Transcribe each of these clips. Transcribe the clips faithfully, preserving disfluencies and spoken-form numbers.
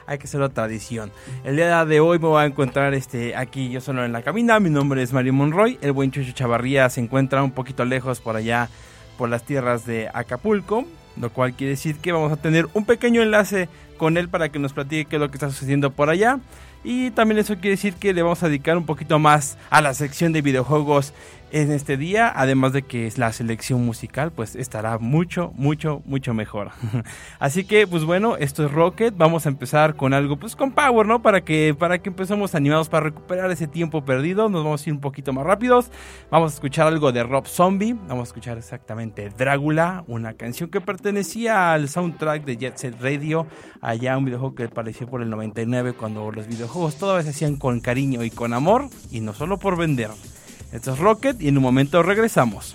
hay que hacerlo tradición. El día de hoy me voy a encontrar este, aquí yo solo en la cabina. Mi nombre es Mario Monroy. El buen Chucho Chavarría se encuentra un poquito lejos por allá, por las tierras de Acapulco, lo cual quiere decir que vamos a tener un pequeño enlace con él para que nos platique qué es lo que está sucediendo por allá. Y también eso quiere decir que le vamos a dedicar un poquito más a la sección de videojuegos en este día, además de que la selección musical pues estará mucho, mucho, mucho mejor. Así que pues bueno, esto es Rocket, vamos a empezar con algo pues con power, ¿no? Para que, para que empecemos animados para recuperar ese tiempo perdido, nos vamos a ir un poquito más rápidos, vamos a escuchar algo de Rob Zombie, vamos a escuchar exactamente Drácula, una canción que pertenecía al soundtrack de Jet Set Radio, allá un videojuego que apareció por el noventa y nueve cuando los videojuegos todavía se hacían con cariño y con amor y no solo por vender. Esto es Rocket y en un momento regresamos.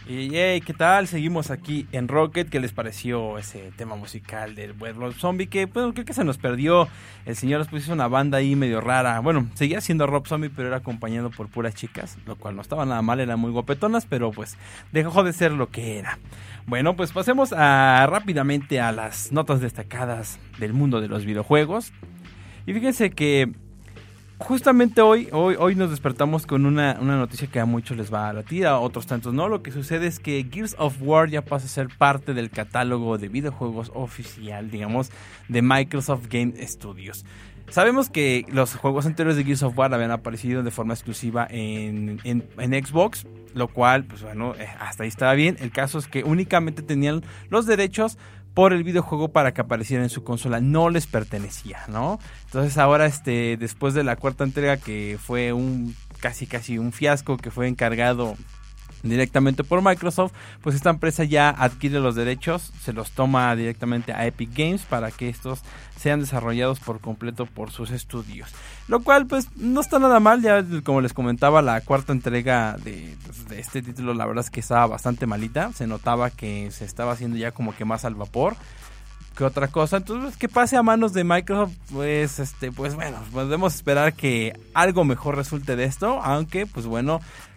Y hey, ¿qué tal? Seguimos aquí en Rocket. ¿Qué les pareció ese tema musical del buen Rob Zombie? Que bueno, creo que se nos perdió. El señor después hizo una banda ahí medio rara. Bueno, seguía siendo Rob Zombie, pero era acompañado por puras chicas, lo cual no estaba nada mal, eran muy guapetonas, pero pues dejó de ser lo que era. Bueno, pues pasemos a, rápidamente a las notas destacadas del mundo de los videojuegos. Y fíjense que justamente hoy, hoy, hoy nos despertamos con una, una noticia que a muchos les va a latir, a otros tantos no. Lo que sucede es que Gears of War ya pasa a ser parte del catálogo de videojuegos oficial, digamos, de Microsoft Game Studios. Sabemos que los juegos anteriores de Gears of War habían aparecido de forma exclusiva en, en, en Xbox, lo cual, pues bueno, hasta ahí estaba bien. El caso es que únicamente tenían los derechos por el videojuego para que apareciera en su consola, no les pertenecía, ¿no? Entonces ahora, este, después de la cuarta entrega, que fue un casi casi un fiasco, que fue encargado directamente por Microsoft, pues esta empresa ya adquiere los derechos, se los toma directamente a Epic Games para que estos sean desarrollados por completo por sus estudios, lo cual pues no está nada mal. Ya como les comentaba, la cuarta entrega de, de este título, la verdad es que estaba bastante malita, se notaba que se estaba haciendo ya como que más al vapor que otra cosa. Entonces, que pase a manos de Microsoft, pues este pues bueno, podemos esperar que algo mejor resulte de esto, aunque pues bueno,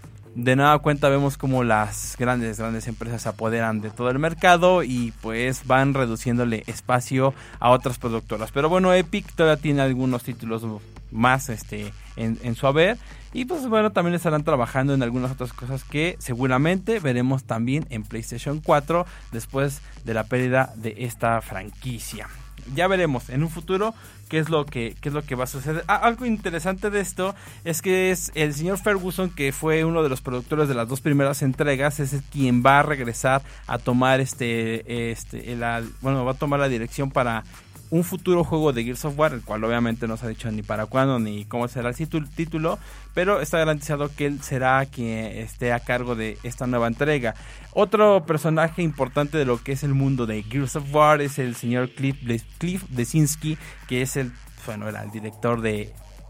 de nueva cuenta vemos como las grandes, grandes empresas se apoderan de todo el mercado y pues van reduciéndole espacio a otras productoras. Pero bueno, Epic todavía tiene algunos títulos más este en, en su haber. Y pues bueno, también estarán trabajando en algunas otras cosas que seguramente veremos también en PlayStation cuatro después de la pérdida de esta franquicia. Ya veremos en un futuro qué es lo que qué es lo que va a suceder. Ah, algo interesante de esto es que es el señor Ferguson, que fue uno de los productores de las dos primeras entregas, es quien va a regresar a tomar este este la, bueno, va a tomar la dirección para un futuro juego de Gears of War, el cual obviamente no se ha dicho ni para cuándo ni cómo será el título, pero está garantizado que él será quien esté a cargo de esta nueva entrega. Otro personaje importante de lo que es el mundo de Gears of War es el señor Cliff, Cliff Bleszinski, que es el, bueno, era el director de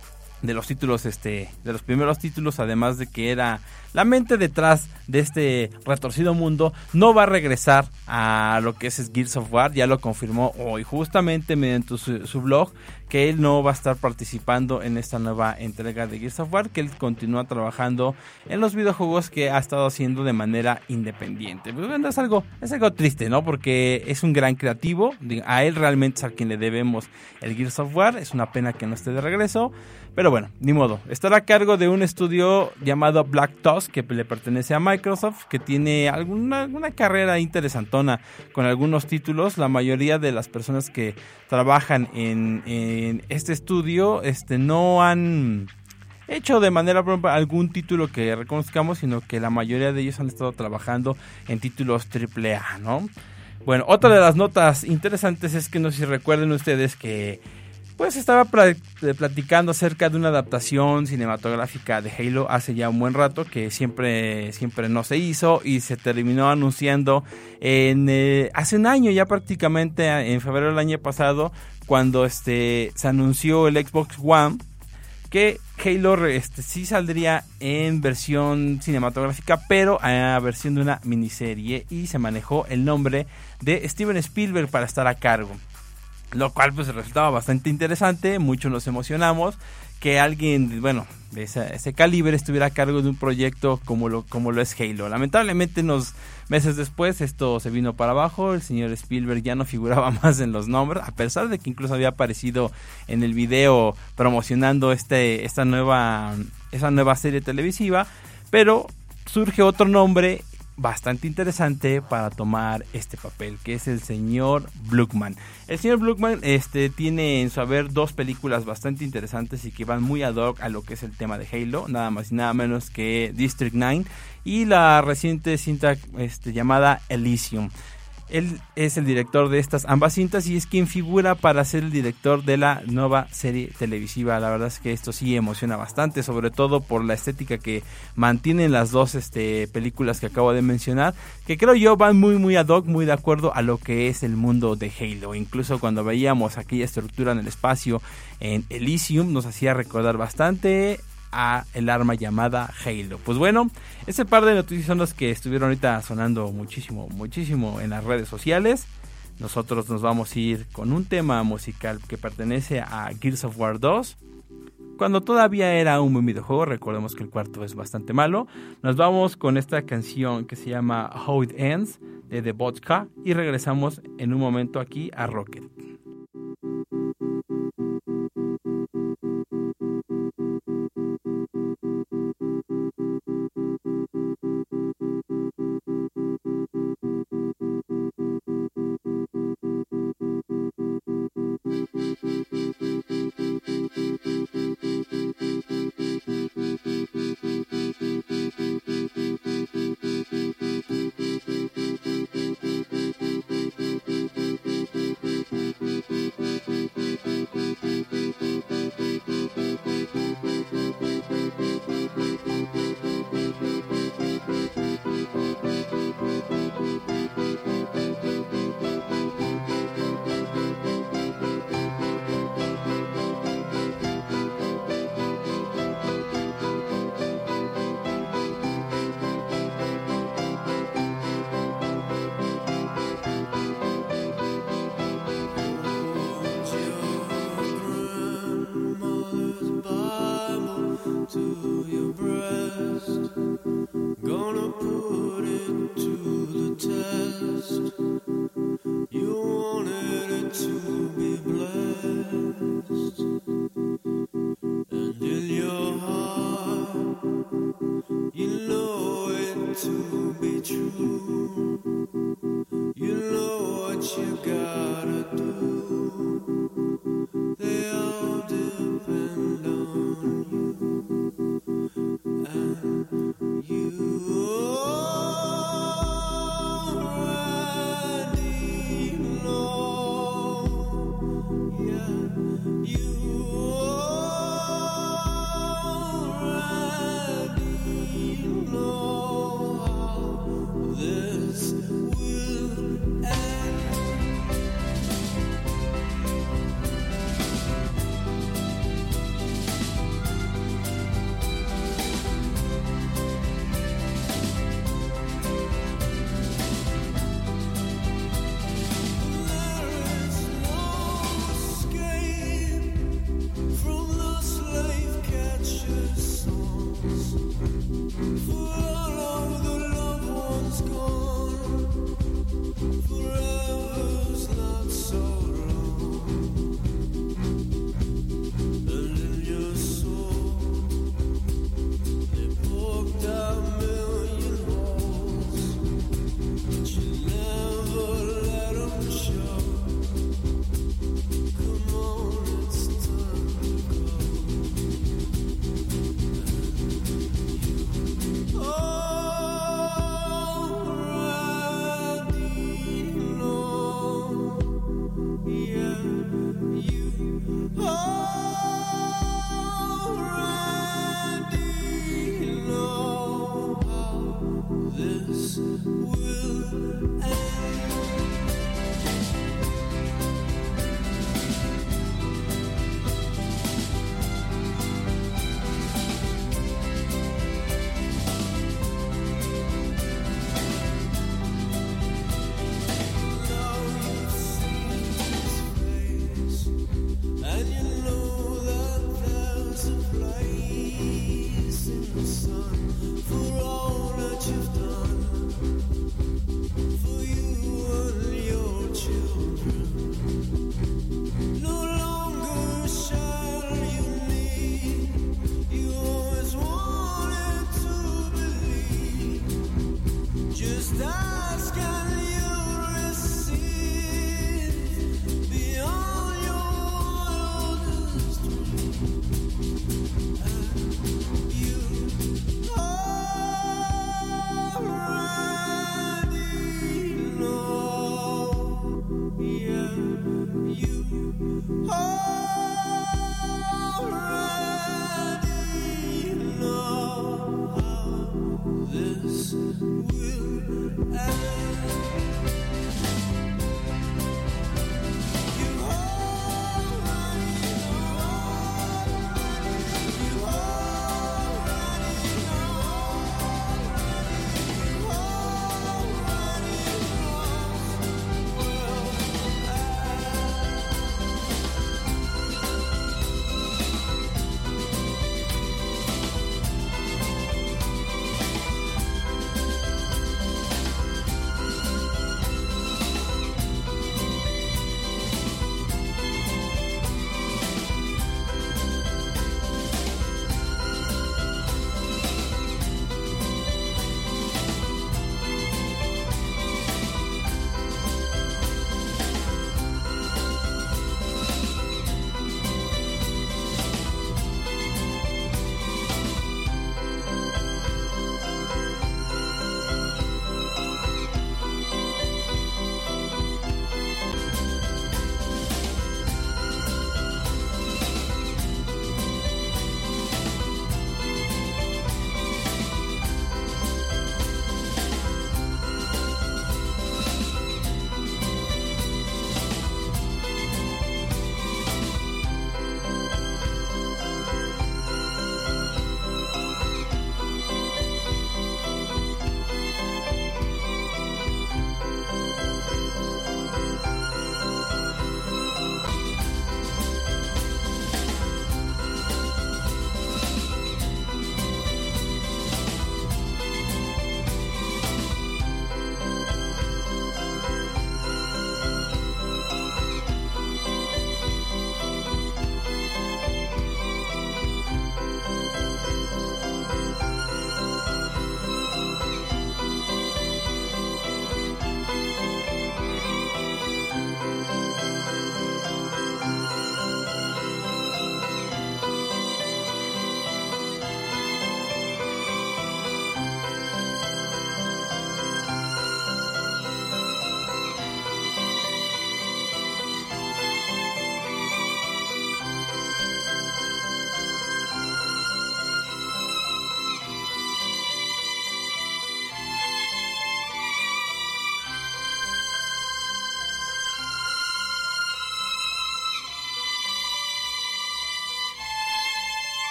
de los títulos, este, de los primeros títulos, además de que era la mente detrás de este retorcido mundo. No va a regresar a lo que es Gears of War, ya lo confirmó hoy justamente mediante su, su blog, que él no va a estar participando en esta nueva entrega de Gears of War, que él continúa trabajando en los videojuegos que ha estado haciendo de manera independiente. Pues bueno, es algo, es algo triste, ¿no? Porque es un gran creativo, a él realmente es a quien le debemos el Gears of War. Es una pena que no esté de regreso, pero bueno, ni modo. Estará a cargo de un estudio llamado Black Tusk, que le pertenece a Microsoft, que tiene alguna, alguna carrera interesantona con algunos títulos. La mayoría de las personas que trabajan en, en este estudio este, no han hecho de manera propia algún título que reconozcamos, sino que la mayoría de ellos han estado trabajando en títulos triple A, ¿no? Bueno, otra de las notas interesantes es que no sé si recuerden ustedes que pues estaba platicando acerca de una adaptación cinematográfica de Halo hace ya un buen rato, que siempre, siempre no se hizo y se terminó anunciando en eh, hace un año ya prácticamente, en febrero del año pasado, cuando este se anunció el Xbox One, que Halo este, sí saldría en versión cinematográfica, pero a versión de una miniserie, y se manejó el nombre de Steven Spielberg para estar a cargo. Lo cual pues resultaba bastante interesante, muchos nos emocionamos que alguien, bueno, de ese, ese calibre estuviera a cargo de un proyecto como lo, como lo es Halo. Lamentablemente unos meses después esto se vino para abajo, el señor Spielberg ya no figuraba más en los nombres, a pesar de que incluso había aparecido en el video promocionando este, esta nueva, esa nueva serie televisiva, pero surge otro nombre bastante interesante para tomar este papel, que es el señor Blumhouse. El señor Blumhouse este, tiene en su haber dos películas bastante interesantes y que van muy ad hoc a lo que es el tema de Halo, nada más y nada menos que District nueve y la reciente cinta este, llamada Elysium. Él es el director de estas ambas cintas y es quien figura para ser el director de la nueva serie televisiva. La verdad es que esto sí emociona bastante, sobre todo por la estética que mantienen las dos este, películas que acabo de mencionar, que creo yo van muy muy ad hoc, muy de acuerdo a lo que es el mundo de Halo. Incluso cuando veíamos aquella estructura en el espacio en Elysium nos hacía recordar bastante a el arma llamada Halo. Pues bueno, ese par de noticias son los que estuvieron ahorita sonando muchísimo, muchísimo en las redes sociales. Nosotros nos vamos a ir con un tema musical que pertenece a Gears of War dos. Cuando todavía era un buen videojuego, recordemos que el cuarto es bastante malo. Nos vamos con esta canción que se llama How It Ends de The Vodka y regresamos en un momento aquí a Rocket.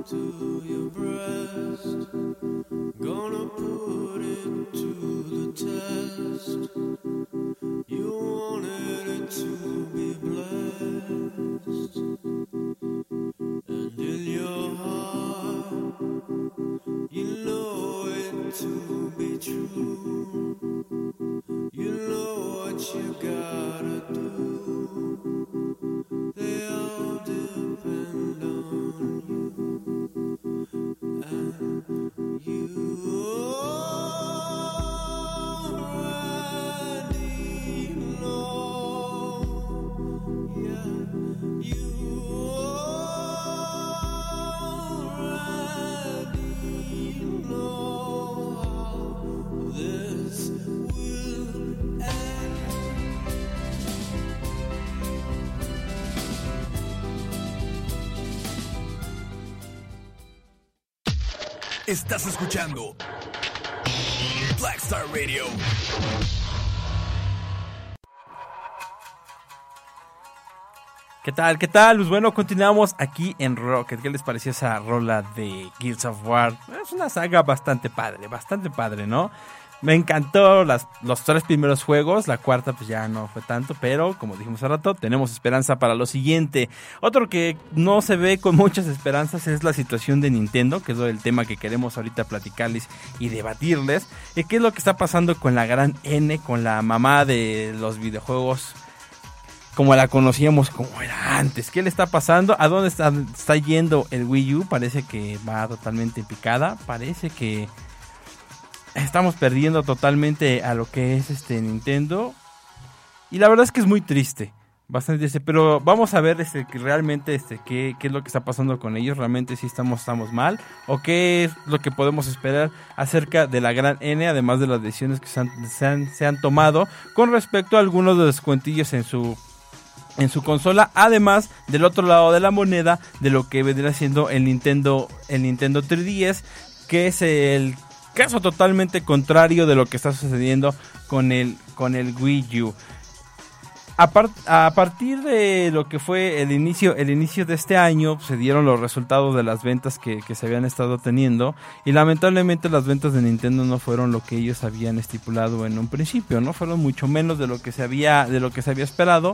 to your breast, gonna put it to the test. You wanted it to be blessed, and in your heart you know it to be true. You know what you gotta do. They all depend on you, and you already know. Yeah, you already know how this will end. Estás escuchando Black Star Radio. ¿Qué tal? ¿Qué tal? Pues bueno, continuamos aquí en Rocket. ¿Qué les pareció esa rola de Gears of War? Es una saga bastante padre, bastante padre, ¿no? Me encantó las, los tres primeros juegos, la cuarta pues ya no fue tanto, pero como dijimos hace rato, tenemos esperanza para lo siguiente. Otro que no se ve con muchas esperanzas es la situación de Nintendo, que es el tema que queremos ahorita platicarles y debatirles. ¿Y qué es lo que está pasando con la gran N, con la mamá de los videojuegos como la conocíamos, como era antes? ¿Qué le está pasando? ¿A dónde está, está yendo el Wii U? Parece que va totalmente picada, parece que estamos perdiendo totalmente a lo que es este Nintendo. Y la verdad es que es muy triste. Bastante triste. Pero vamos a ver este, que realmente este, qué, qué es lo que está pasando con ellos. Realmente si estamos, estamos mal. O qué es lo que podemos esperar acerca de la gran N. Además de las decisiones que se han, se han, se han tomado con respecto a algunos de los descuentillos en su, en su consola. Además del otro lado de la moneda, de lo que vendría siendo el Nintendo, el Nintendo tres D S. Que es el caso totalmente contrario de lo que está sucediendo con el, con el Wii U. A, part, a partir de lo que fue el inicio, el inicio de este año, se dieron los resultados de las ventas que, que se habían estado teniendo, y lamentablemente las ventas de Nintendo no fueron lo que ellos habían estipulado en un principio, no fueron mucho menos de lo que se había, de lo que se había esperado,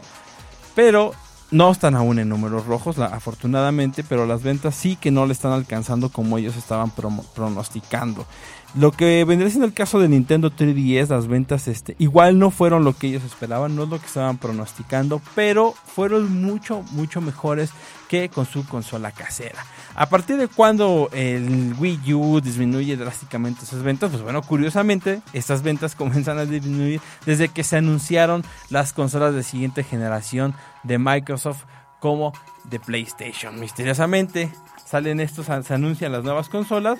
pero no están aún en números rojos, la, afortunadamente, pero las ventas sí que no le están alcanzando como ellos estaban promo, pronosticando. Lo que vendría siendo el caso de Nintendo tres D S, las ventas este, igual no fueron lo que ellos esperaban, no es lo que estaban pronosticando, pero fueron mucho, mucho mejores que con su consola casera. A partir de cuando el Wii U disminuye drásticamente sus ventas, pues bueno, curiosamente, estas ventas comienzan a disminuir desde que se anunciaron las consolas de siguiente generación de Microsoft como de PlayStation. Misteriosamente salen estos, se anuncian las nuevas consolas,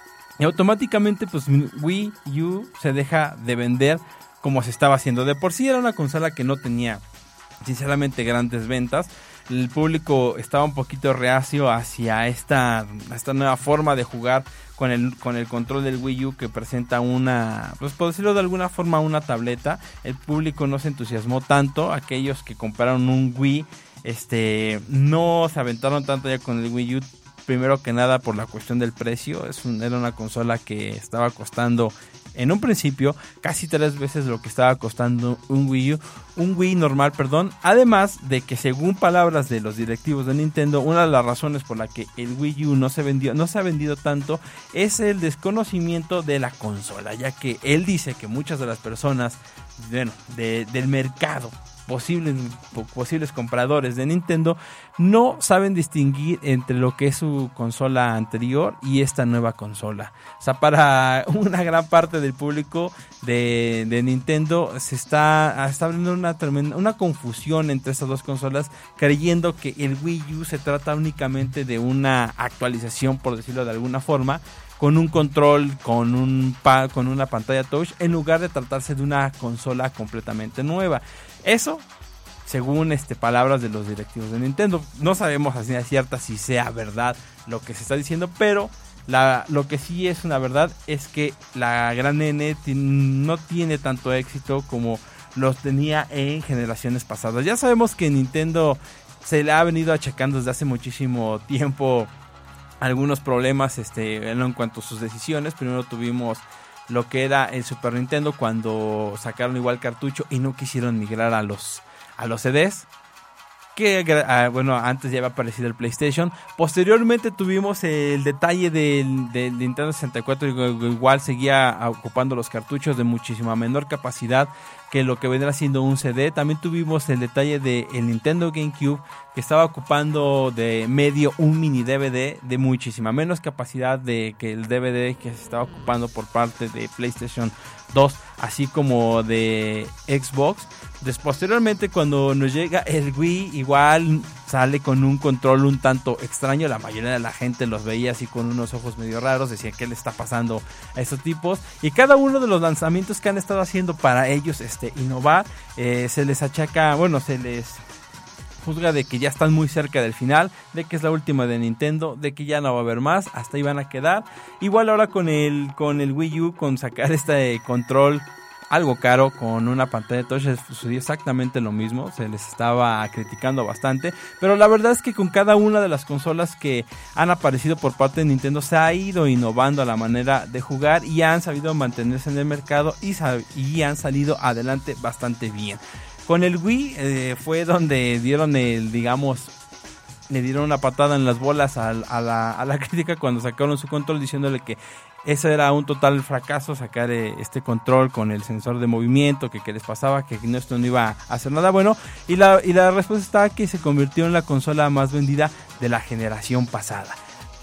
y automáticamente pues Wii U se deja de vender como se estaba haciendo. De por sí era una consola que no tenía sinceramente grandes ventas. El público estaba un poquito reacio hacia esta, esta nueva forma de jugar con el, con el control del Wii U, que presenta una, pues por decirlo de alguna forma, una tableta. El público no se entusiasmó tanto. Aquellos que compraron un Wii este, no se aventaron tanto ya con el Wii U. Primero que nada por la cuestión del precio. Es un, era una consola que estaba costando en un principio casi tres veces lo que estaba costando un Wii U, un Wii normal, perdón. Además de que, según palabras de los directivos de Nintendo, una de las razones por la que el Wii U no se vendió, no se ha vendido tanto es el desconocimiento de la consola, ya que él dice que muchas de las personas, bueno, de, del mercado, Posibles, posibles compradores de Nintendo, no saben distinguir entre lo que es su consola anterior y esta nueva consola. O sea, para una gran parte del público de, de Nintendo se está, está abriendo una tremenda, una confusión entre estas dos consolas, creyendo que el Wii U se trata únicamente de una actualización, por decirlo de alguna forma, con un control, con un pa- con una pantalla touch, en lugar de tratarse de una consola completamente nueva. Eso, según este, palabras de los directivos de Nintendo. No sabemos a ciencia cierta si sea verdad lo que se está diciendo, pero la, lo que sí es una verdad es que la gran N t- no tiene tanto éxito como los tenía en generaciones pasadas. Ya sabemos que Nintendo se le ha venido achacando desde hace muchísimo tiempo algunos problemas este, en cuanto a sus decisiones. Primero tuvimos lo que era el Super Nintendo cuando sacaron igual cartucho y no quisieron migrar a los, a los C Ds. Que uh, bueno, antes ya había aparecido el PlayStation. Posteriormente tuvimos el detalle del, del Nintendo sesenta y cuatro, igual seguía ocupando los cartuchos de muchísima menor capacidad que lo que vendrá siendo un C D. También tuvimos el detalle del Nintendo GameCube, que estaba ocupando de medio un mini D V D de muchísima menos capacidad de que el D V D que se estaba ocupando por parte de PlayStation dos, así como de Xbox. Después, posteriormente, cuando nos llega el Wii, igual sale con un control un tanto extraño. La mayoría de la gente los veía así con unos ojos medio raros, decía qué le está pasando a estos tipos. Y cada uno de los lanzamientos que han estado haciendo para ellos este, innovar, eh, se les achaca, bueno, se les juzga de que ya están muy cerca del final, de que es la última de Nintendo, de que ya no va a haber más, hasta ahí van a quedar. Igual ahora con el, con el Wii U, con sacar este control algo caro con una pantalla de touch, sucedió exactamente lo mismo. Se les estaba criticando bastante, pero la verdad es que con cada una de las consolas que han aparecido por parte de Nintendo se ha ido innovando a la manera de jugar y han sabido mantenerse en el mercado y, y han salido adelante bastante bien. Con el Wii eh, fue donde dieron el, digamos, le dieron una patada en las bolas a, a, la, a la crítica cuando sacaron su control, diciéndole que ese era un total fracaso, sacar eh, este control con el sensor de movimiento, que, que les pasaba, que no, esto no iba a hacer nada bueno. Y la, y la respuesta estaba que se convirtió en la consola más vendida de la generación pasada.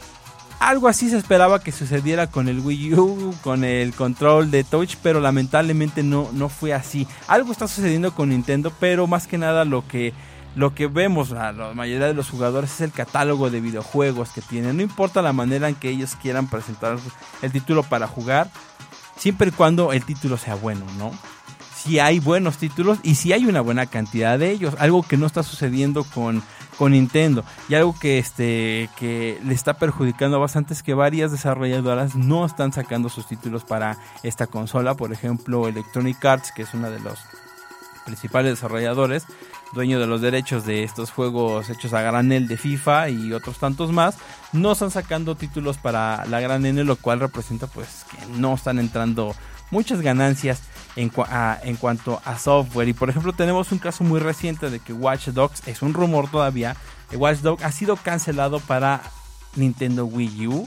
Algo así se esperaba que sucediera con el Wii U, con el control de touch, pero lamentablemente no, no fue así. Algo está sucediendo con Nintendo, pero más que nada lo que... Lo que vemos a la mayoría de los jugadores es el catálogo de videojuegos que tienen. No importa la manera en que ellos quieran presentar el título para jugar, siempre y cuando el título sea bueno, ¿no? Si hay buenos títulos y si hay una buena cantidad de ellos, algo que no está sucediendo con, con Nintendo, y algo que, este, que le está perjudicando bastante es que varias desarrolladoras no están sacando sus títulos para esta consola. Por ejemplo, Electronic Arts, que es una de los principales desarrolladores, dueño de los derechos de estos juegos hechos a granel de FIFA y otros tantos más, no están sacando títulos para la gran N, lo cual representa pues que no están entrando muchas ganancias en, cu- a, en cuanto a software. Y por ejemplo tenemos un caso muy reciente de que Watch Dogs, es un rumor todavía, que Watch Dogs ha sido cancelado para Nintendo Wii U,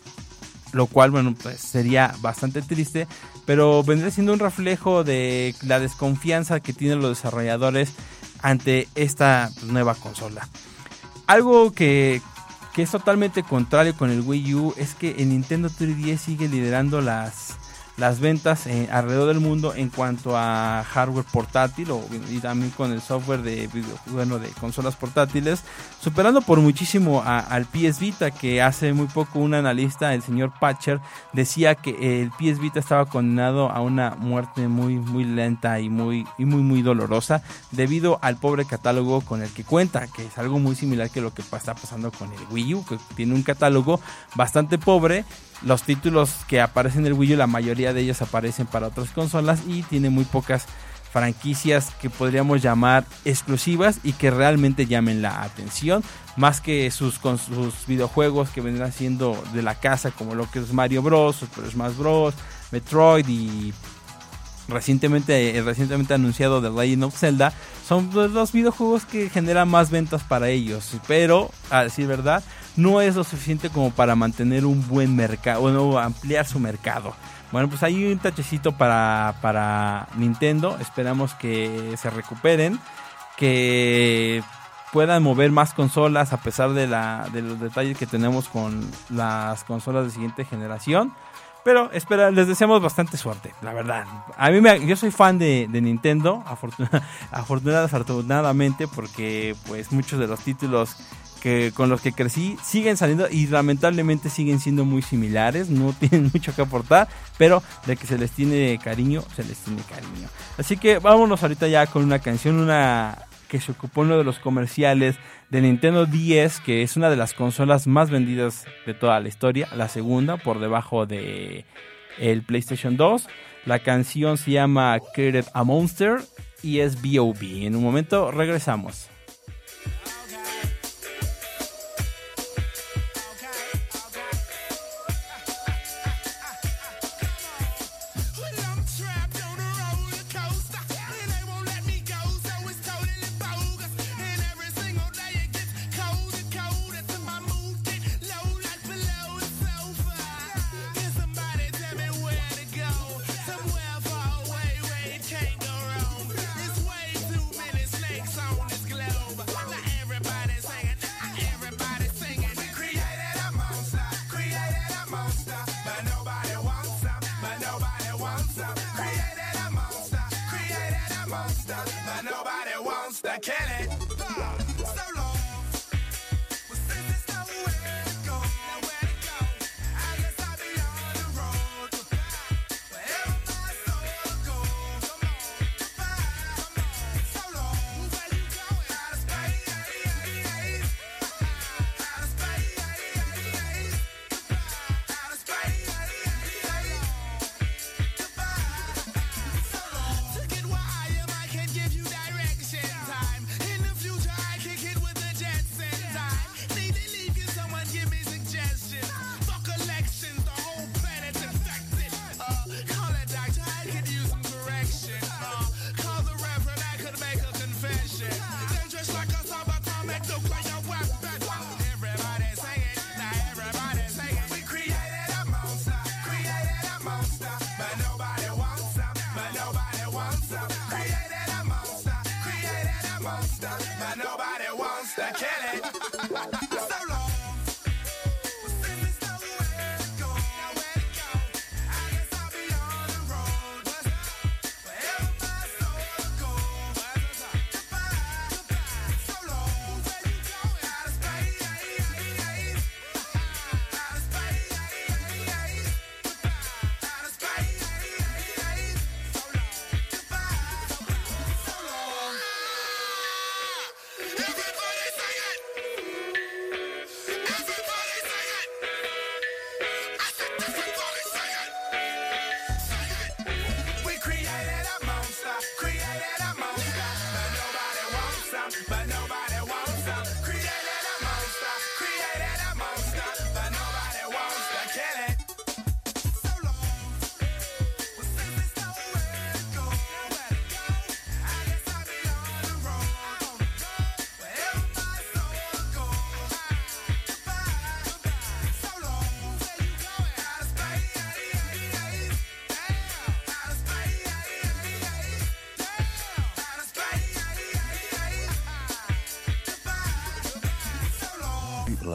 lo cual, bueno, pues sería bastante triste, pero vendría siendo un reflejo de la desconfianza que tienen los desarrolladores ante esta pues, nueva consola. Algo que, que es totalmente contrario con el Wii U es que el Nintendo tres D S sigue liderando las, las ventas eh, alrededor del mundo en cuanto a hardware portátil, o, y también con el software de, video, bueno, de consolas portátiles, superando por muchísimo a, al P S Vita, que hace muy poco un analista, el señor Patcher, decía que el P S Vita estaba condenado a una muerte muy muy lenta y muy y muy muy dolorosa debido al pobre catálogo con el que cuenta, que es algo muy similar que lo que está pasando con el Wii U, que tiene un catálogo bastante pobre. Los títulos que aparecen en el Wii U, la mayoría de ellos aparecen para otras consolas y tiene muy pocas franquicias que podríamos llamar exclusivas y que realmente llamen la atención, más que sus, con sus videojuegos que vendrán siendo de la casa, como lo que es Mario Bros, Super Smash Bros, Metroid y recientemente, recientemente anunciado The Legend of Zelda. Son los videojuegos que generan más ventas para ellos, pero a decir verdad no es lo suficiente como para mantener un buen mercado, o no, ampliar su mercado. Bueno, pues hay un tachecito para, para Nintendo. Esperamos que se recuperen, que puedan mover más consolas a pesar de, la, de los detalles que tenemos con las consolas de siguiente generación. Pero espera, les deseamos bastante suerte, la verdad. A mí me, yo soy fan de, de Nintendo, afortuna, afortunadamente, porque pues muchos de los títulos que con los que crecí siguen saliendo y lamentablemente siguen siendo muy similares, no tienen mucho que aportar, pero de que se les tiene cariño, se les tiene cariño. Así que vámonos ahorita ya con una canción, una que se ocupó en uno de los comerciales de Nintendo D S, que es una de las consolas más vendidas de toda la historia, la segunda por debajo de el PlayStation dos. La canción se llama Created a Monster y es B O B. En un momento regresamos.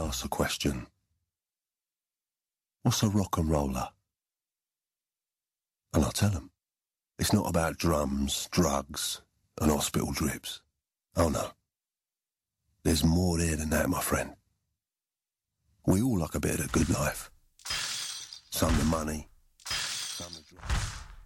ask the question, what's a rock and roller? And I'll tell them, it's not about drums, drugs, and hospital drips. Oh no. There's more there than that, my friend. We all like a bit of the good life. Some the money, some the drugs.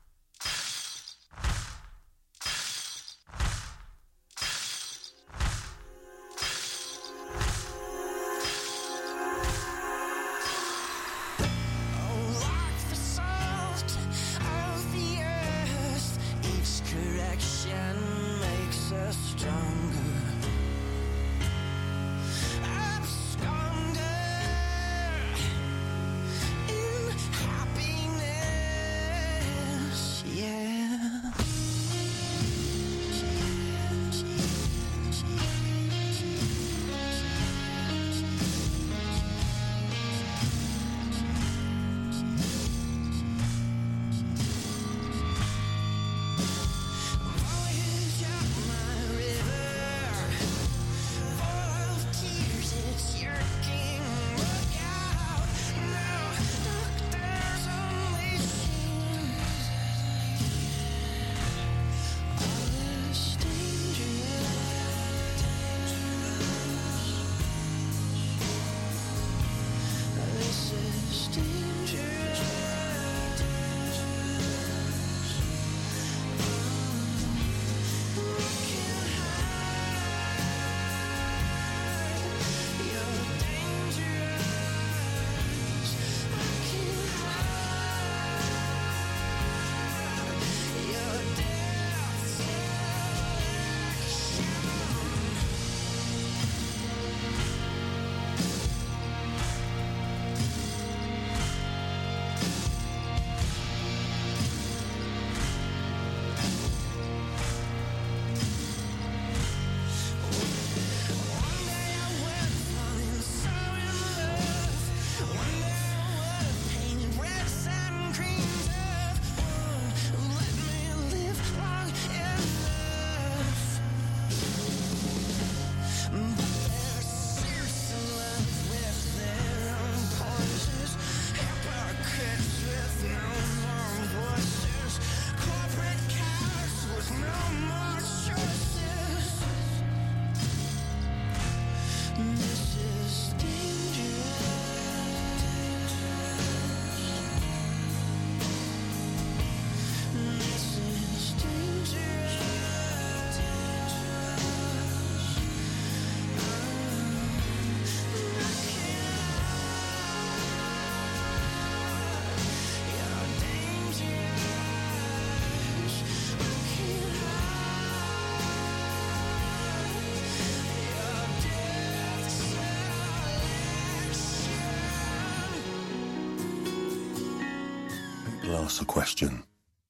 Ask the question.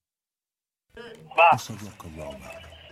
What's a rock and roller?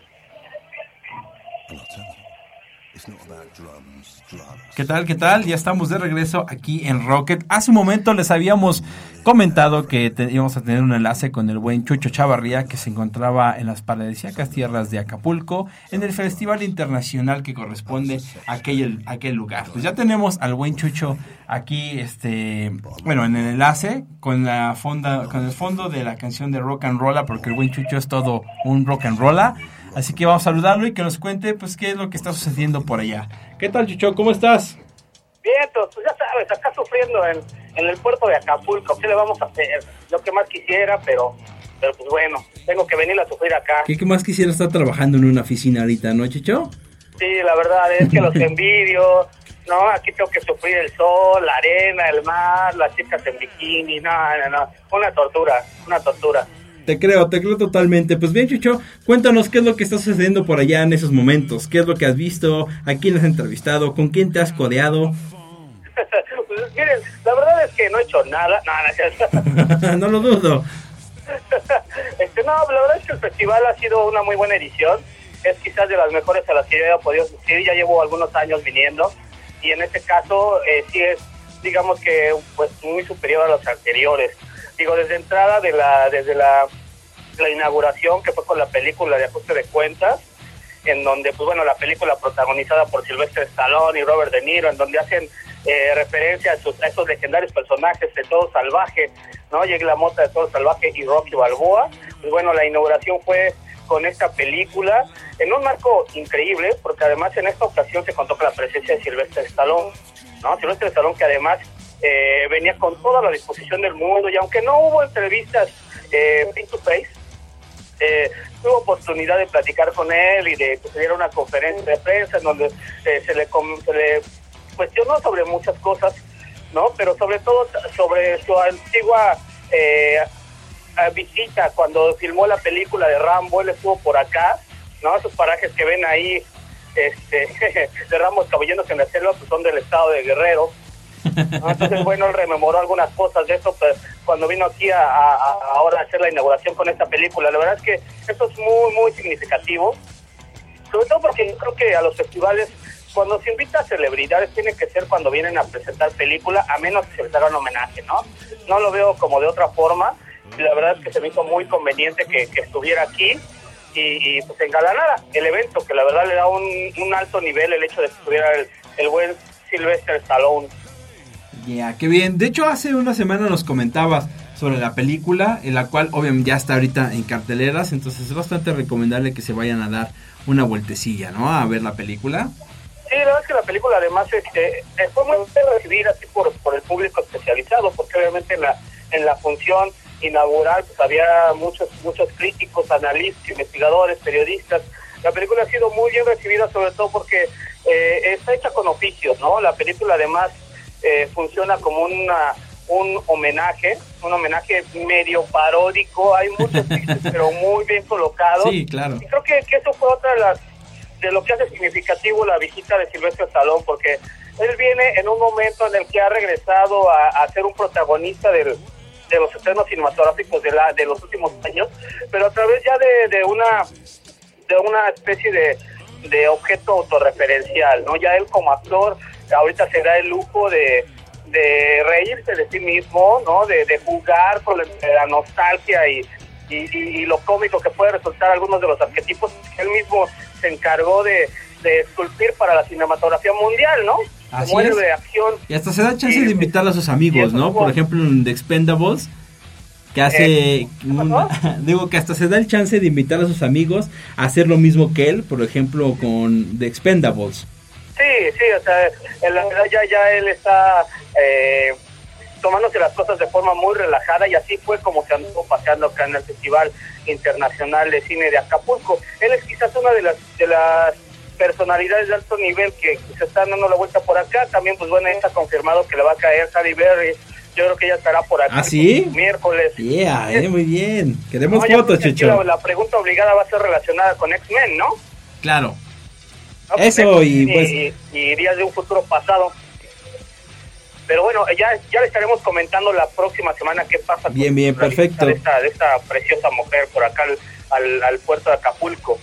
And I'll tell them, it's not about drums, drugs. ¿Qué tal? ¿Qué tal? Ya estamos de regreso aquí en Rocket. Hace un momento les habíamos comentado que te, íbamos a tener un enlace con el buen Chucho Chavarría, que se encontraba en las paradisíacas tierras de Acapulco, en el festival internacional que corresponde a aquel, a aquel lugar. Pues ya tenemos al buen Chucho aquí, este, bueno, en el enlace con la fonda, con el fondo de la canción de Rock and Rolla, porque el buen Chucho es todo un rock and rolla. Así que vamos a saludarlo y que nos cuente, pues, qué es lo que está sucediendo por allá. ¿Qué tal, Chucho? ¿Cómo estás? Bien, pues ya sabes, acá sufriendo en, en el puerto de Acapulco. ¿Qué le vamos a hacer? Lo que más quisiera, pero, pero pues bueno, tengo que venir a sufrir acá. ¿Qué, qué más quisiera estar trabajando en una oficina ahorita, no, Chucho? Sí, la verdad es que los envidio. No, aquí tengo que sufrir el sol, la arena, el mar, las chicas en bikini. No, no, no. Una tortura, una tortura. Te creo, te creo totalmente. Pues bien, Chucho, cuéntanos qué es lo que está sucediendo por allá en esos momentos. ¿Qué es lo que has visto? ¿A quién has entrevistado? ¿Con quién te has codeado? Pues, miren, la verdad es que no he hecho nada. No, no es cierto. No lo dudo. este, no, la verdad es que el festival ha sido una muy buena edición. Es quizás de las mejores a las que yo haya podido asistir. Ya llevo algunos años viniendo. Y en este caso, eh, sí es, digamos que, pues muy superior a los anteriores. Digo, desde entrada de la desde la, la inauguración, que fue con la película de Ajuste de Cuentas, en donde, pues bueno, la película protagonizada por Sylvester Stallone y Robert De Niro, en donde hacen eh, referencia a, sus, a esos legendarios personajes de Todo Salvaje, ¿no? Jake LaMotta de Todo Salvaje y Rocky Balboa. Pues bueno, la inauguración fue con esta película en un marco increíble, porque además en esta ocasión se contó con la presencia de Sylvester Stallone, ¿no? Sylvester Stallone, que además eh, venía con toda la disposición del mundo, y aunque no hubo entrevistas eh, face to face, eh, tuvo oportunidad de platicar con él y de que se diera una conferencia de prensa en donde eh, se, le, se le cuestionó sobre muchas cosas, ¿no? Pero sobre todo sobre su antigua eh, visita cuando filmó la película de Rambo. Él estuvo por acá, ¿no? Esos parajes que ven ahí este de Rambo escabulléndose en la selva, pues son del estado de Guerrero, ¿no? Entonces, bueno, él rememoró algunas cosas de eso, pues, cuando vino aquí a, a, a ahora a hacer la inauguración con esta película. La verdad es que eso es muy, muy significativo, sobre todo porque yo creo que a los festivales, cuando se invita a celebridades, tiene que ser cuando vienen a presentar película, a menos que se les haga un homenaje, ¿no? No lo veo como de otra forma, y la verdad es que se me hizo muy conveniente que, que estuviera aquí y, y pues engalanara el evento, que la verdad le da un, un alto nivel el hecho de que estuviera el, el buen Sylvester Stallone. Ya, yeah, qué bien. De hecho, hace una semana nos comentabas sobre la película, en la cual obviamente ya está ahorita en carteleras, entonces es bastante recomendable que se vayan a dar una vueltecilla, ¿no? A ver la película. Sí, la verdad es que la película además este, fue muy bien recibida así por, por el público especializado, porque obviamente en la, en la función inaugural pues había muchos, muchos críticos, analistas, investigadores, periodistas. La película ha sido muy bien recibida, sobre todo porque eh, está hecha con oficios, ¿no? La película además Eh, funciona como una un homenaje, un homenaje medio paródico, hay muchos chistes pero muy bien colocados. Sí, claro. Y creo que, que eso fue otra de las de lo que hace significativo la visita de Sylvester Stallone, porque él viene en un momento en el que ha regresado a, a ser un protagonista del, de los estrenos cinematográficos de la de los últimos años, pero a través ya de, de una de una especie de, de objeto autorreferencial, ¿no? Ya él como actor ahorita se da el lujo de, de reírse de sí mismo, ¿no? De, de jugar con la, la nostalgia y, y, y lo cómico que puede resultar algunos de los arquetipos que él mismo se encargó de, de esculpir para la cinematografía mundial, ¿no? Así Como es. héroe de acción. Y hasta se da chance y, de invitar a sus amigos, ¿no? Por ejemplo, en The Expendables, que hace... Eh, una, digo que hasta se da el chance de invitar a sus amigos a hacer lo mismo que él, por ejemplo, con The Expendables. Sí, sí, o sea, en la verdad ya, ya él está eh, tomándose las cosas de forma muy relajada, y así fue como se anduvo paseando acá en el Festival Internacional de Cine de Acapulco. Él es quizás una de las de las personalidades de alto nivel que, que se están dando la vuelta por acá. También, pues bueno, está confirmado que le va a caer Halle Berry. Yo creo que ella estará por acá. ¿Ah, sí? Miércoles. Yeah, eh, muy bien. Queremos No, fotos, Checho. La, la pregunta obligada va a ser relacionada con X-Men, ¿no? Claro. ¿No? Eso, y pues... Y, y días de un futuro pasado. Pero bueno, ya, ya le estaremos comentando la próxima semana qué pasa. Bien, con bien, la perfecto. De esta, de esta preciosa mujer por acá al, al, al puerto de Acapulco.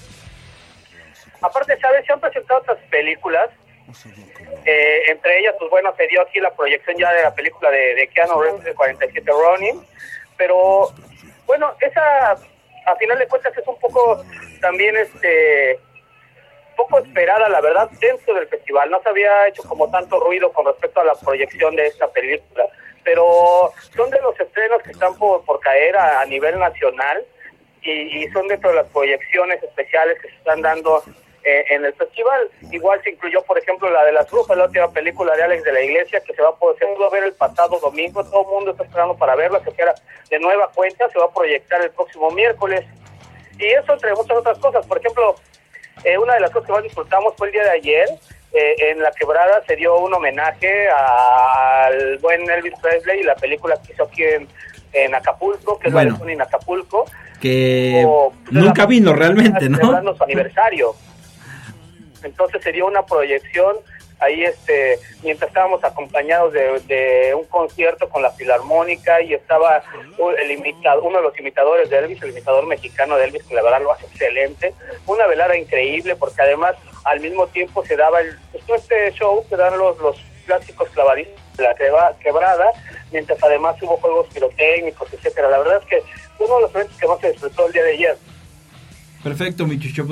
Aparte, ¿sabes? Se han presentado otras películas. Eh, entre ellas, pues bueno, se dio aquí la proyección ya de la película de, de Keanu Reeves, de cuarenta y siete Ronin. Pero, bueno, esa, a final de cuentas, es un poco también este... poco esperada, la verdad, dentro del festival. No se había hecho como tanto ruido con respecto a la proyección de esta película, pero son de los estrenos que están por, por caer a, a nivel nacional, y, y son dentro de las proyecciones especiales que se están dando eh, en el festival. Igual se incluyó, por ejemplo, la de Las Brujas, la última película de Alex de la Iglesia, que se va a poder, se pudo ver el pasado domingo. Todo el mundo está esperando para verla, que será de nueva cuenta, se va a proyectar el próximo miércoles. Y eso entre muchas otras cosas. Por ejemplo, Eh, una de las cosas que más disfrutamos fue el día de ayer. Eh, en La Quebrada se dio un homenaje al buen Elvis Presley y la película que hizo aquí en, en Acapulco, que bueno, es la de en Acapulco. Que o, nunca la, vino realmente, ¿no? Celebrando su aniversario. Entonces se dio una proyección ahí, este, mientras estábamos acompañados de, de un concierto con la Filarmónica, y estaba el imitado, uno de los imitadores de Elvis, el imitador mexicano de Elvis, que la verdad lo hace excelente. Una velada increíble, porque además al mismo tiempo se daba el, este show que dan los, los clásicos clavadistas de La Quebrada, mientras además hubo juegos pirotécnicos, etcétera. La verdad es que fue uno de los eventos que más se disfrutó el día de ayer. Perfecto, mi Chucho, pues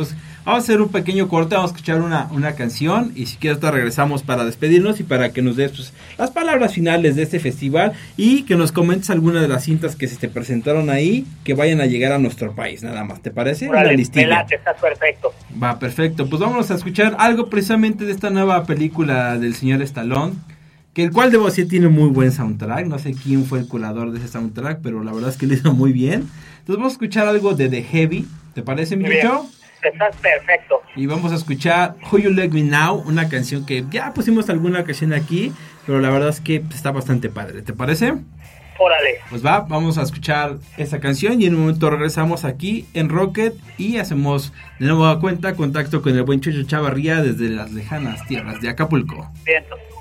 Vamos a hacer un pequeño corte, vamos a escuchar una, una canción y si quieres te regresamos para despedirnos y para que nos des pues, las palabras finales de este festival y que nos comentes algunas de las cintas que se te presentaron ahí que vayan a llegar a nuestro país, nada más, ¿te parece? Órale, una listilla. me late, está perfecto. Va, perfecto, pues vámonos a escuchar algo precisamente de esta nueva película del señor Stallone, que el cual debo decir tiene muy buen soundtrack, no sé quién fue el curador de ese soundtrack, pero la verdad es que lo hizo muy bien. Entonces vamos a escuchar algo de The Heavy, ¿te parece, mi Chucho? Estás perfecto. Y vamos a escuchar Who You Let Me Now, una canción que ya pusimos alguna ocasión aquí, pero la verdad es que está bastante padre, ¿te parece? Órale. Pues va, vamos a escuchar esta canción y en un momento regresamos aquí en Rocket y hacemos de nuevo a cuenta contacto con el buen Chucho Chavarría desde las lejanas tierras de Acapulco. Bien.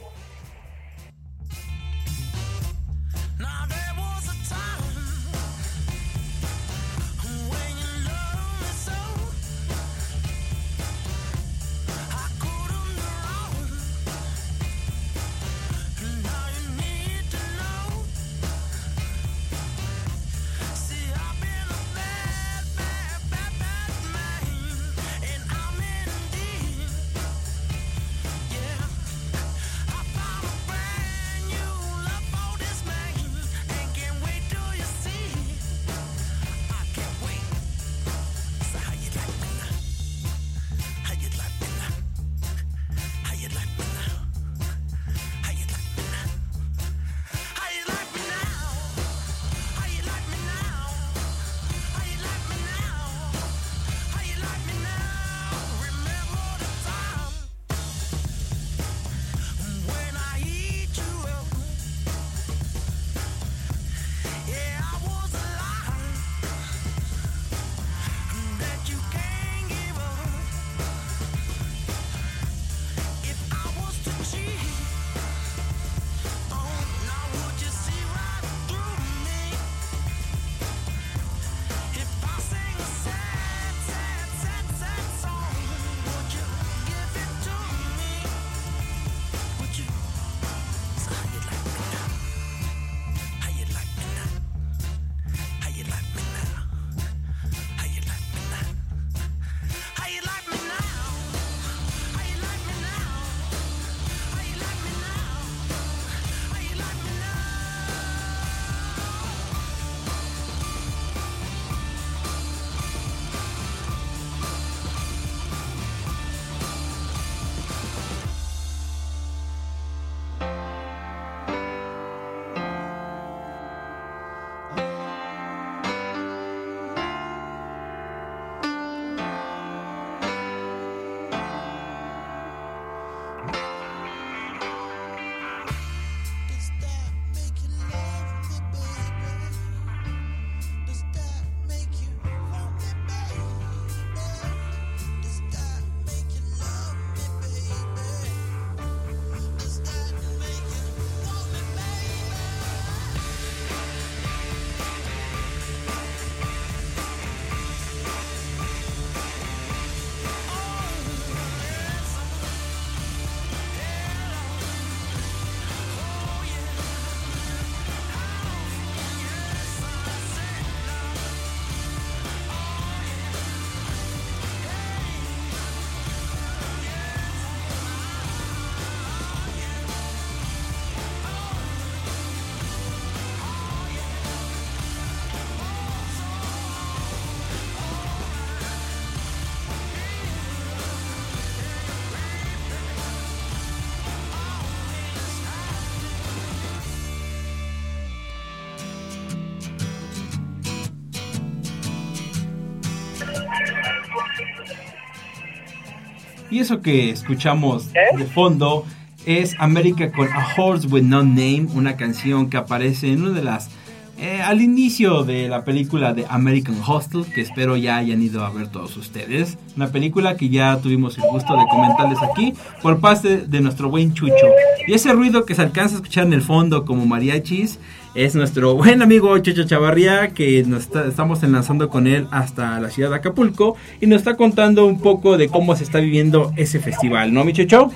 Y eso que escuchamos ¿Eh? de fondo es América con A Horse With No Name, una canción que aparece en una de las... Eh, al inicio de la película de American Hustle, que espero ya hayan ido a ver todos ustedes. Una película que ya tuvimos el gusto de comentarles aquí por parte de nuestro buen Chucho. Y ese ruido que se alcanza a escuchar en el fondo como mariachis es nuestro buen amigo Chucho Chavarría, que nos está, estamos enlazando con él hasta la ciudad de Acapulco y nos está contando un poco de cómo se está viviendo ese festival, ¿no, mi Chucho?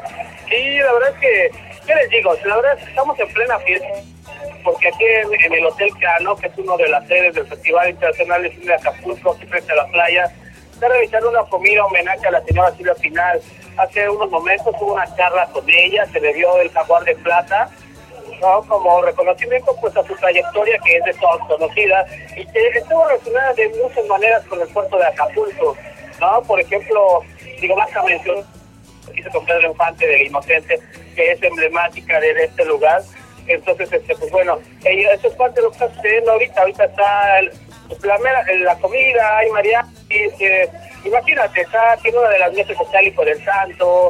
Sí, la verdad es que, ¿qué les digo? La verdad es que estamos en plena fiesta, porque aquí en, en el Hotel Cano, que es uno de las sedes del Festival Internacional de Cine de Acapulco, aquí frente a la playa, está realizando una comida homenaje a la señora Silvia Pinal. Hace unos momentos hubo una charla con ella, se le dio el jaguar de plata, ¿no? Como reconocimiento pues a su trayectoria, que es de todos conocida, y que estuvo relacionada de muchas maneras con el puerto de Acapulco, ¿no? Por ejemplo, digo, más a mencionar, hizo con Pedro Infante del Inocente, que es emblemática de este lugar. Entonces, este, pues bueno, ella, eso es parte de lo que está sucediendo ahorita. Ahorita está el, pues, la, la comida, hay mariachis, eh, imagínate, está, tiene una de las mesas está el Hijo del Santo,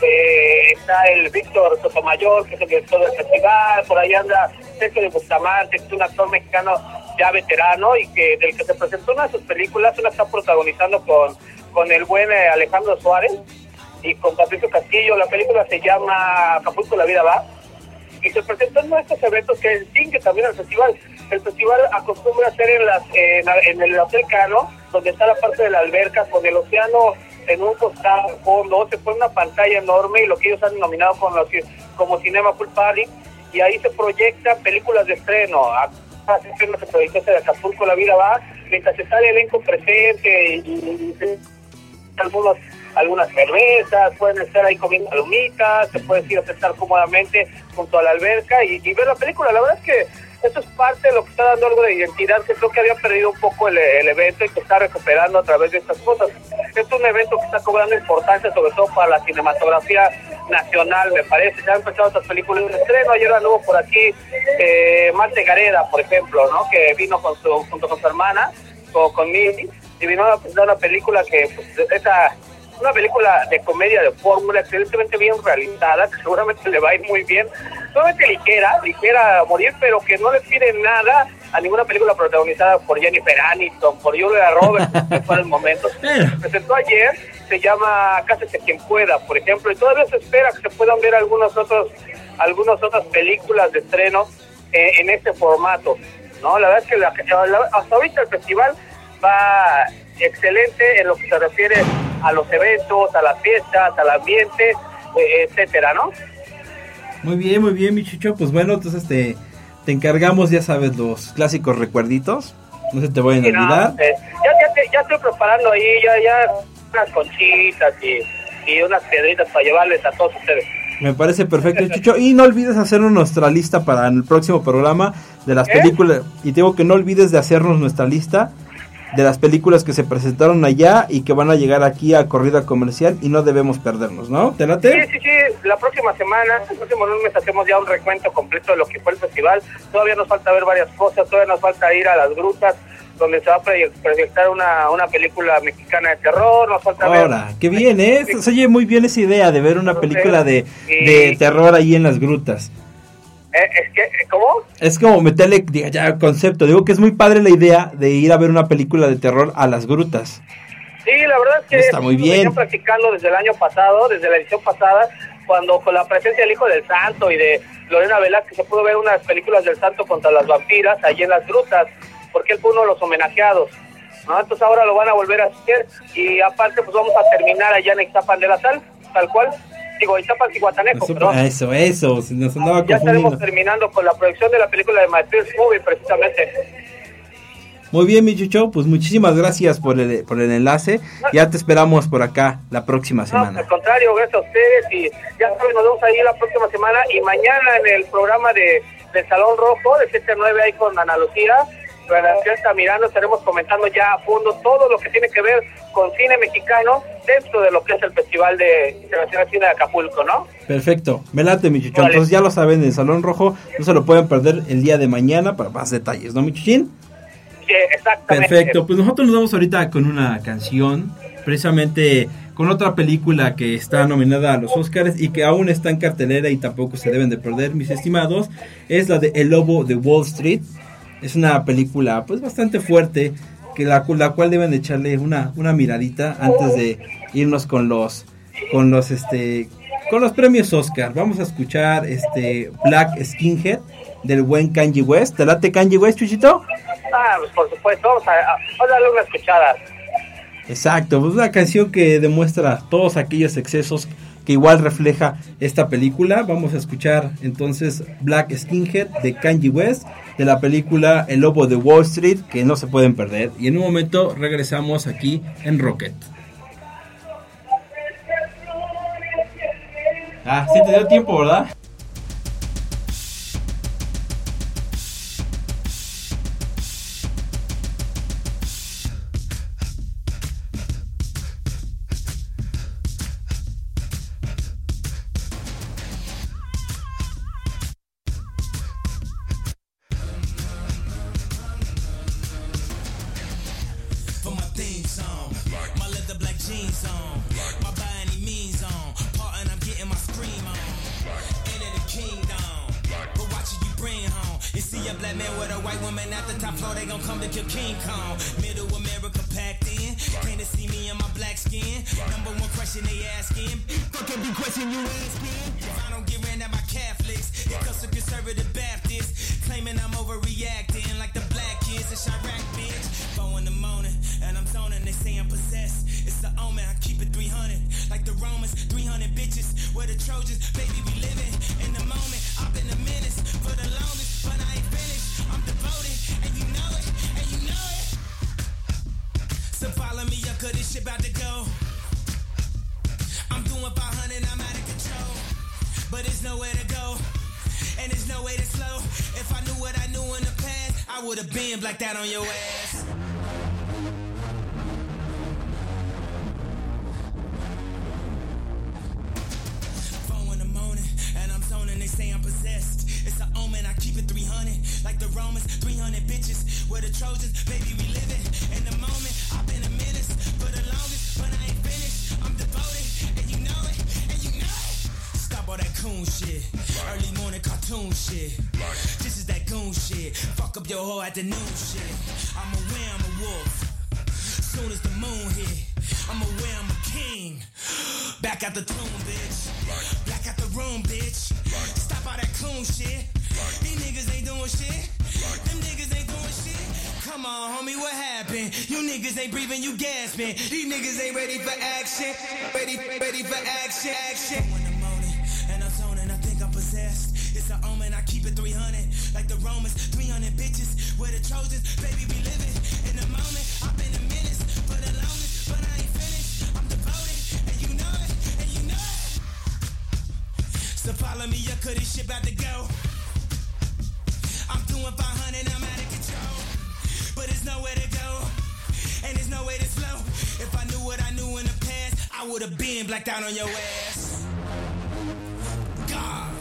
eh, está el Víctor Sotomayor, que es el director del festival, por ahí anda Sergio de Bustamante, que es un actor mexicano ya veterano y que del que se presentó una de sus películas, una está protagonizando con, con el buen eh, Alejandro Suárez y con Patricio Castillo. La película se llama Acapulco, la vida va, y se presentó en estos eventos que distingue también al festival. El festival acostumbra hacer en, las, en, en el Hotel Cano, donde está la parte de la alberca, con el océano en un costado, fondo, se pone una pantalla enorme y lo que ellos han denominado con los, como Cinema Pool Party, y ahí se proyectan películas de estreno. Hace que se proyectó de Acapulco, la vida va, mientras está el elenco presente y, y, y algunos algunas cervezas, pueden estar ahí comiendo palomitas, se puede ir a sentar cómodamente junto a la alberca y, y ver la película. La verdad es que eso es parte de lo que está dando algo de identidad, que creo que había perdido un poco el, el evento y que está recuperando a través de estas cosas. Es un evento que está cobrando importancia, sobre todo para la cinematografía nacional, me parece. Ya han empezado estas películas de estreno. Ayer anduvo por aquí eh, Marte Gareda, por ejemplo, ¿no? Que vino con su, junto con su hermana, o con Mimi, y vino a presentar una película que, pues, esa... una película de comedia de fórmula excelentemente bien realizada, que seguramente le va a ir muy bien, solamente ligera, ligera a morir, pero que no le pide nada a ninguna película protagonizada por Jennifer Aniston, por Julia Roberts, que fue en el momento. Se presentó ayer, se llama Cásese quien pueda, por ejemplo, y todavía se espera que se puedan ver algunos otros, algunas otras películas de estreno eh, en este formato, ¿no? La verdad es que la, la, hasta ahorita el festival va excelente en lo que se refiere a los eventos, a las fiestas, al ambiente, eh, etcétera, ¿no? Muy bien, muy bien, mi Chucho. Pues bueno, entonces te, te encargamos, ya sabes, los clásicos recuerditos. No se te vayan a sí, olvidar. No, eh, ya, ya, te, ya estoy preparando ahí, ya, ya unas conchitas y, y unas piedritas para llevarles a todos ustedes. Me parece perfecto, Chucho. Y no olvides hacernos nuestra lista para el próximo programa de las ¿Eh? películas. Y te digo que no olvides de hacernos nuestra lista de las películas que se presentaron allá y que van a llegar aquí a Corrida Comercial y no debemos perdernos, ¿no? ¿Te late? Sí, sí, sí, la próxima semana, el próximo lunes hacemos ya un recuento completo de lo que fue el festival. Todavía nos falta ver varias cosas, todavía nos falta ir a las grutas donde se va a proyectar una, una película mexicana de terror, nos falta ver... Ahora, qué bien, ¿eh? Se oye muy bien esa idea de ver una película de, Sí. de terror ahí en las grutas. Eh, es que, ¿cómo? Es como meterle, diga, ya concepto. Digo que es muy padre la idea de ir a ver una película de terror a las grutas. Sí, la verdad es que Está muy bien. Lo venían practicando desde el año pasado, desde la edición pasada, cuando con la presencia del Hijo del Santo y de Lorena Velázquez se pudo ver unas películas del Santo contra las vampiras allí en las grutas, porque él fue uno de los homenajeados, ¿no? Entonces ahora lo van a volver a hacer y aparte pues vamos a terminar allá en Ixtapan de la Sal, tal cual. Digo, Ixtapan y Guatanejo, Eso, perdón. eso, eso, se nos andaba Ya estaremos confundiendo. terminando con la proyección de la película de My First Movie, precisamente. Muy bien, mi Chucho, pues muchísimas gracias por el, por el enlace. Ya te esperamos por acá la próxima No, semana. al contrario, gracias a ustedes y ya saben, nos vemos ahí la próxima semana y mañana en el programa de del Salón Rojo de siete a nueve ahí con Ana Lucía, Redacción Altamirano, estaremos comentando ya a fondo todo lo que tiene que ver con cine mexicano dentro de lo que es el Festival de Internacional de Cine de Acapulco, ¿no? Perfecto, me late, mi Chucho. Vale. Entonces ya lo saben, el Salón Rojo no se lo pueden perder el día de mañana para más detalles, ¿no, mi Chuchín? Sí, exactamente. Perfecto, pues nosotros nos vamos ahorita con una canción, precisamente con otra película que está nominada a los Oscars y que aún está en cartelera y tampoco se deben de perder, mis estimados. Es la de El Lobo de Wall Street. Es una película pues bastante fuerte, que la, la cual deben de echarle una, una miradita antes de irnos con los con los este con los premios Oscar. Vamos a escuchar este Black Skinhead del buen Kanye West. ¿Te late Kanye West, Chuchito? Ah, pues por supuesto, vamos a, a, a darle una escuchada. Exacto, pues una canción que demuestra todos aquellos excesos que igual refleja esta película. Vamos a escuchar entonces Black Skinhead de Kanye West de la película El Lobo de Wall Street, que no se pueden perder. Y en un momento regresamos aquí en Rocket. Ah, sí te dio tiempo, ¿verdad? Like that on your ass. Four in the morning, and I'm zoning. They say I'm possessed. It's an omen. I keep it three hundred, like the Romans. three hundred bitches, we're the Trojans. Baby, we living in the moment. I've been a menace for the longest, but I ain't finished. I'm devoted, and you know it, and you know it. Stop all that coon shit, early morning cartoon shit. This is that goon shit. Fuck up your whole afternoon shit. I'm aware I'm a wolf. Soon as the moon hit, I'm aware I'm a king. Back out the tomb, bitch. Back out the room, bitch. Stop all that coon shit. These niggas ain't doing shit. Them niggas ain't doing shit. Come on, homie, what happened? You niggas ain't breathing, you gasping. These niggas ain't ready for action. Ready, ready for action, action. In the morning, and I'm zoning, I think I'm possessed. It's an omen, I keep it three hundred, like the Romans, three hundred bitches, we're the Trojans, baby, we living in the moment. I've been a menace for the longest, but I ain't finished. I'm devoted, and you know it, and you know it. So follow me up, cause this shit about to go. I'm doing five hundred, I'm out of control, but there's nowhere to go, and there's no way to slow. If I knew what I knew in the past, I would've been blacked out on your ass. God.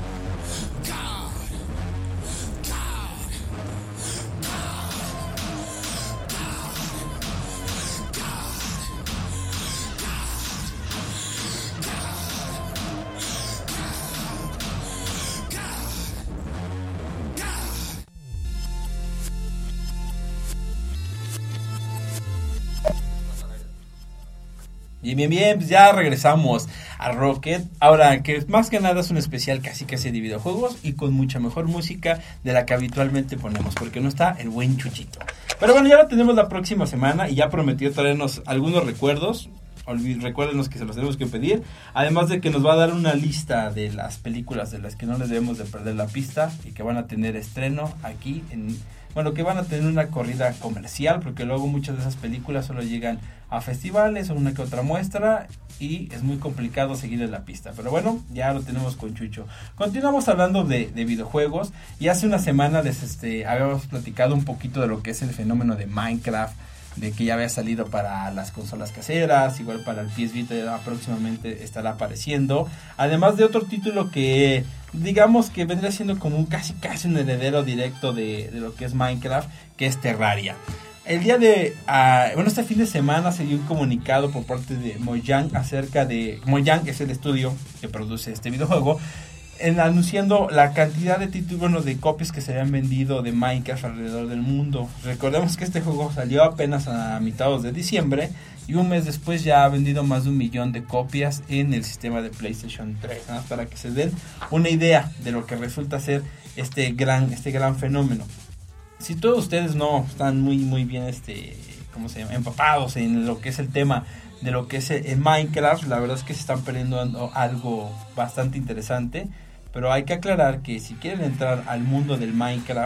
Bien, bien, bien, pues ya regresamos a Rocket. Ahora, que más que nada es un especial casi casi de videojuegos y con mucha mejor música de la que habitualmente ponemos, porque no está el buen Chuchito. Pero bueno, ya lo tenemos la próxima semana y ya prometió traernos algunos recuerdos. Recuérdenos que se los tenemos que pedir. Además de que nos va a dar una lista de las películas de las que no les debemos de perder la pista y que van a tener estreno aquí en... Bueno, que van a tener una corrida comercial, porque luego muchas de esas películas solo llegan a festivales o una que otra muestra y es muy complicado seguir en la pista. Pero bueno, ya lo tenemos con Chucho. Continuamos hablando de, de videojuegos y hace una semana les este, habíamos platicado un poquito de lo que es el fenómeno de Minecraft, de que ya había salido para las consolas caseras, igual para el P S Vita ya próximamente estará apareciendo, además de otro título que digamos que vendría siendo como un casi casi un heredero directo de, de lo que es Minecraft, que es Terraria. El día de, uh, bueno, este fin de semana se dio un comunicado por parte de Mojang acerca de, Mojang es el estudio que produce este videojuego, en anunciando la cantidad de títulos, bueno, de copias que se habían vendido de Minecraft alrededor del mundo. Recordemos que este juego salió apenas a mitad de diciembre y un mes después ya ha vendido más de un millón de copias en el sistema de PlayStation tres, ¿no? Para que se den una idea de lo que resulta ser este gran, este gran fenómeno. Si todos ustedes no están muy muy bien este, ¿cómo se llama? empapados en lo que es el tema de lo que es el Minecraft, la verdad es que se están perdiendo algo bastante interesante. Pero hay que aclarar que si quieren entrar al mundo del Minecraft,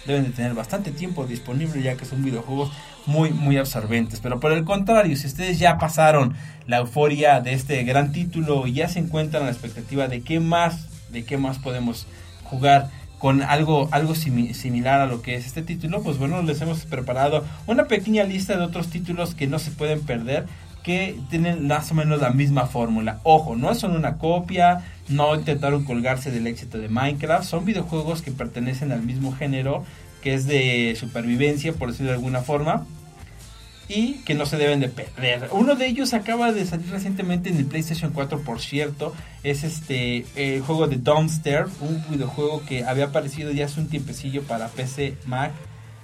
deben de tener bastante tiempo disponible, ya que son videojuegos muy muy absorbentes. Pero por el contrario, si ustedes ya pasaron la euforia de este gran título y ya se encuentran a la expectativa de qué más, de qué más podemos jugar con algo algo simi- similar a lo que es este título, pues bueno, les hemos preparado una pequeña lista de otros títulos que no se pueden perder, que tienen más o menos la misma fórmula. Ojo, no son una copia, no intentaron colgarse del éxito de Minecraft, son videojuegos que pertenecen al mismo género, que es de supervivencia, por decirlo de alguna forma, y que no se deben de perder. Uno de ellos acaba de salir recientemente en el PlayStation cuatro, por cierto, es este el juego de Downstairs, un videojuego que había aparecido ya hace un tiempecillo para P C, Mac,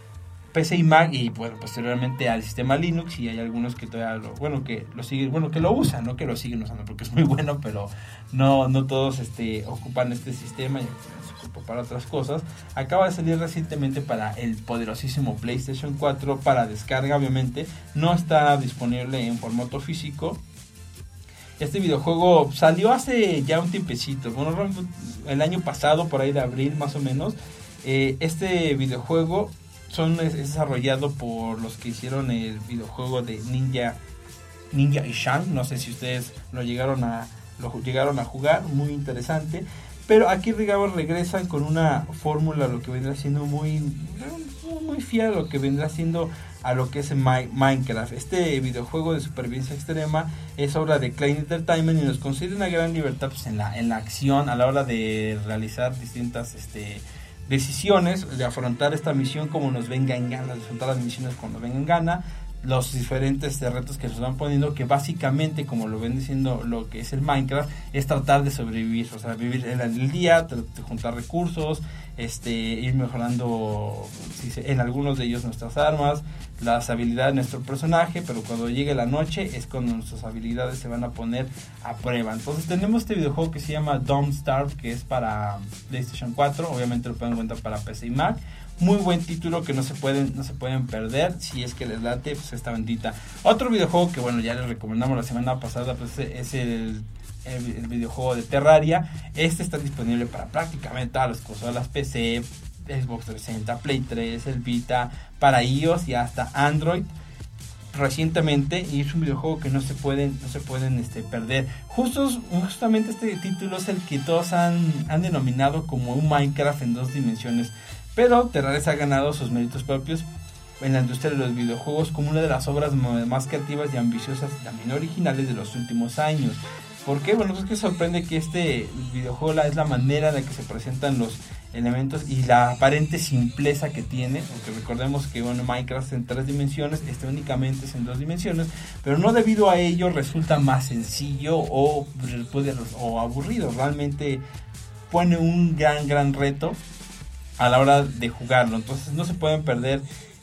P C y Mac, y bueno, posteriormente al sistema Linux, y hay algunos que todavía lo, bueno, que lo siguen, bueno, que lo usan, no que lo siguen usando porque es muy bueno, pero no no todos este ocupan este sistema, ya que se ocupa para otras cosas. Acaba de salir recientemente para el poderosísimo PlayStation cuatro para descarga, obviamente, no está disponible en formato físico. Este videojuego salió hace ya un tiempecito, bueno, el año pasado, por ahí de abril más o menos. Eh, este videojuego son es desarrollado por los que hicieron el videojuego de Ninja Ninja Ishan. No sé si ustedes lo llegaron a lo llegaron a jugar, muy interesante. Pero aquí, digamos, regresan con una fórmula, lo que vendrá siendo muy muy fiel a lo que vendrá siendo a lo que es My, Minecraft. Este videojuego de supervivencia extrema es obra de Klein Entertainment y nos concede una gran libertad, pues, en la en la acción a la hora de realizar distintas este decisiones, de afrontar esta misión como nos venga en gana, de afrontar las misiones cuando venga en gana, los diferentes retos que nos van poniendo, que básicamente, como lo ven diciendo lo que es el Minecraft, es tratar de sobrevivir, o sea, vivir en el día, juntar recursos, este, ir mejorando si se, en algunos de ellos nuestras armas, las habilidades de nuestro personaje, pero cuando llegue la noche es cuando nuestras habilidades se van a poner a prueba. Entonces tenemos este videojuego que se llama Don't Starve, que es para PlayStation cuatro, obviamente lo pueden encontrar para P C y Mac. Muy buen título que no se pueden no se pueden perder si es que les late, pues, esta bendita. Otro videojuego que bueno, ya les recomendamos la semana pasada, pues es el, el, el videojuego de Terraria. Este está disponible para prácticamente todas las consolas, P C, Xbox trescientos sesenta, Play tres, el Vita, para iOS y hasta Android recientemente, y es un videojuego que no se pueden no se pueden este perder. Justos, justamente este título es el que todos han, han denominado como un Minecraft en dos dimensiones. Pero Terraria ha ganado sus méritos propios en la industria de los videojuegos como una de las obras más creativas y ambiciosas, también originales, de los últimos años. ¿Por qué? Bueno, es que sorprende que este videojuego es la manera en la que se presentan los elementos y la aparente simpleza que tiene, porque recordemos que bueno, Minecraft en tres dimensiones, este únicamente es en dos dimensiones, pero no debido a ello resulta más sencillo o, puede, o aburrido. Realmente pone un gran, gran reto a la hora de jugarlo. Entonces no se pueden perder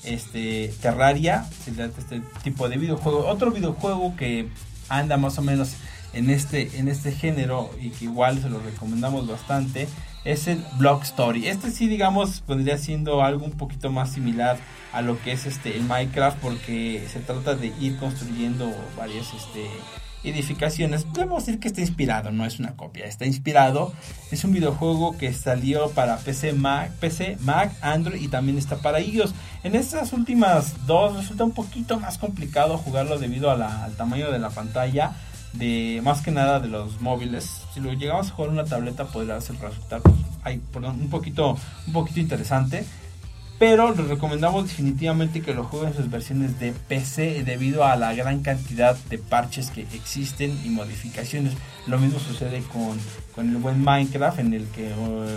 este Terraria, este tipo de videojuego. Otro videojuego que anda más o menos en este en este género y que igual se lo recomendamos bastante es el Block Story. Este sí, digamos, vendría siendo algo un poquito más similar a lo que es este el Minecraft, porque se trata de ir construyendo varias este edificaciones. Podemos decir que está inspirado, no es una copia, está inspirado. Es un videojuego que salió para P C, Mac, P C, Mac, Android y también está para iOS. En estas últimas dos resulta un poquito más complicado jugarlo debido a la, al tamaño de la pantalla, de más que nada de los móviles. Si lo llegamos a jugar en una tableta podría resultar pues, ay, perdón, un poquito un poquito interesante. Pero les recomendamos definitivamente que lo jueguen en sus versiones de P C debido a la gran cantidad de parches que existen y modificaciones. Lo mismo sucede con, con el buen Minecraft, en el que uh,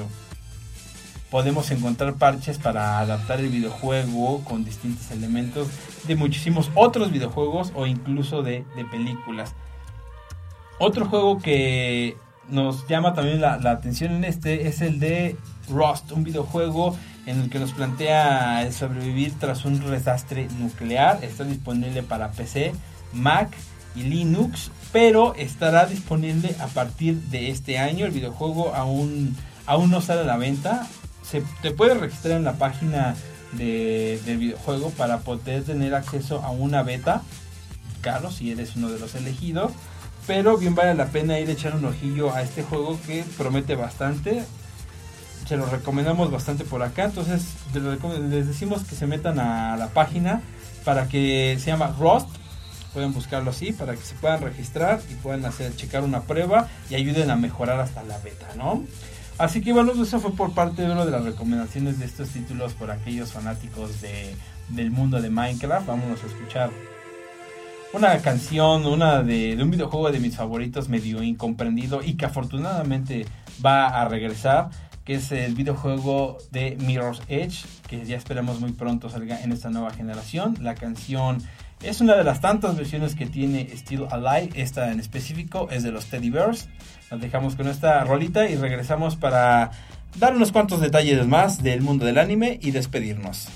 podemos encontrar parches para adaptar el videojuego con distintos elementos de muchísimos otros videojuegos o incluso de, de películas. Otro juego que nos llama también la, la atención en este es el de Rust, un videojuego en el que nos plantea el sobrevivir tras un desastre nuclear. Está disponible para P C, Mac y Linux, pero estará disponible a partir de este año. El videojuego aún, aún no sale a la venta. Se te puedes registrar en la página de, del videojuego para poder tener acceso a una beta, claro, si eres uno de los elegidos. Pero bien vale la pena ir a echar un ojillo a este juego que promete bastante. se los recomendamos bastante por acá. Entonces les decimos que se metan a la página para que se llama Rust. Pueden buscarlo así para que se puedan registrar y puedan hacer checar una prueba y ayuden a mejorar hasta la beta, ¿no? Así que bueno, eso fue por parte de una de las recomendaciones de estos títulos por aquellos fanáticos de, del mundo de Minecraft. Vámonos a escuchar una canción, una de, de un videojuego de mis favoritos, medio incomprendido y que afortunadamente va a regresar, que es el videojuego de Mirror's Edge, que ya esperamos muy pronto salga en esta nueva generación. La canción es una de las tantas versiones que tiene Still Alive. Esta en específico es de los Teddy Bears. Nos dejamos con esta rolita y regresamos para dar unos cuantos detalles más del mundo del anime y despedirnos.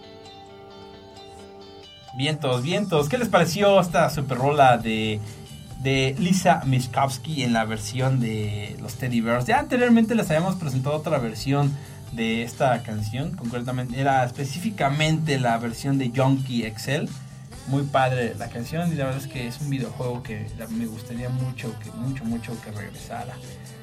Vientos, vientos. ¿Qué les pareció esta super rola de de Lisa Miskovsky en la versión de los Teddy Bears. Ya anteriormente les habíamos presentado otra versión de esta canción, concretamente era específicamente la versión de Yonky X L. Muy padre la canción y la verdad es que es un videojuego que me gustaría mucho, que mucho, mucho que regresara.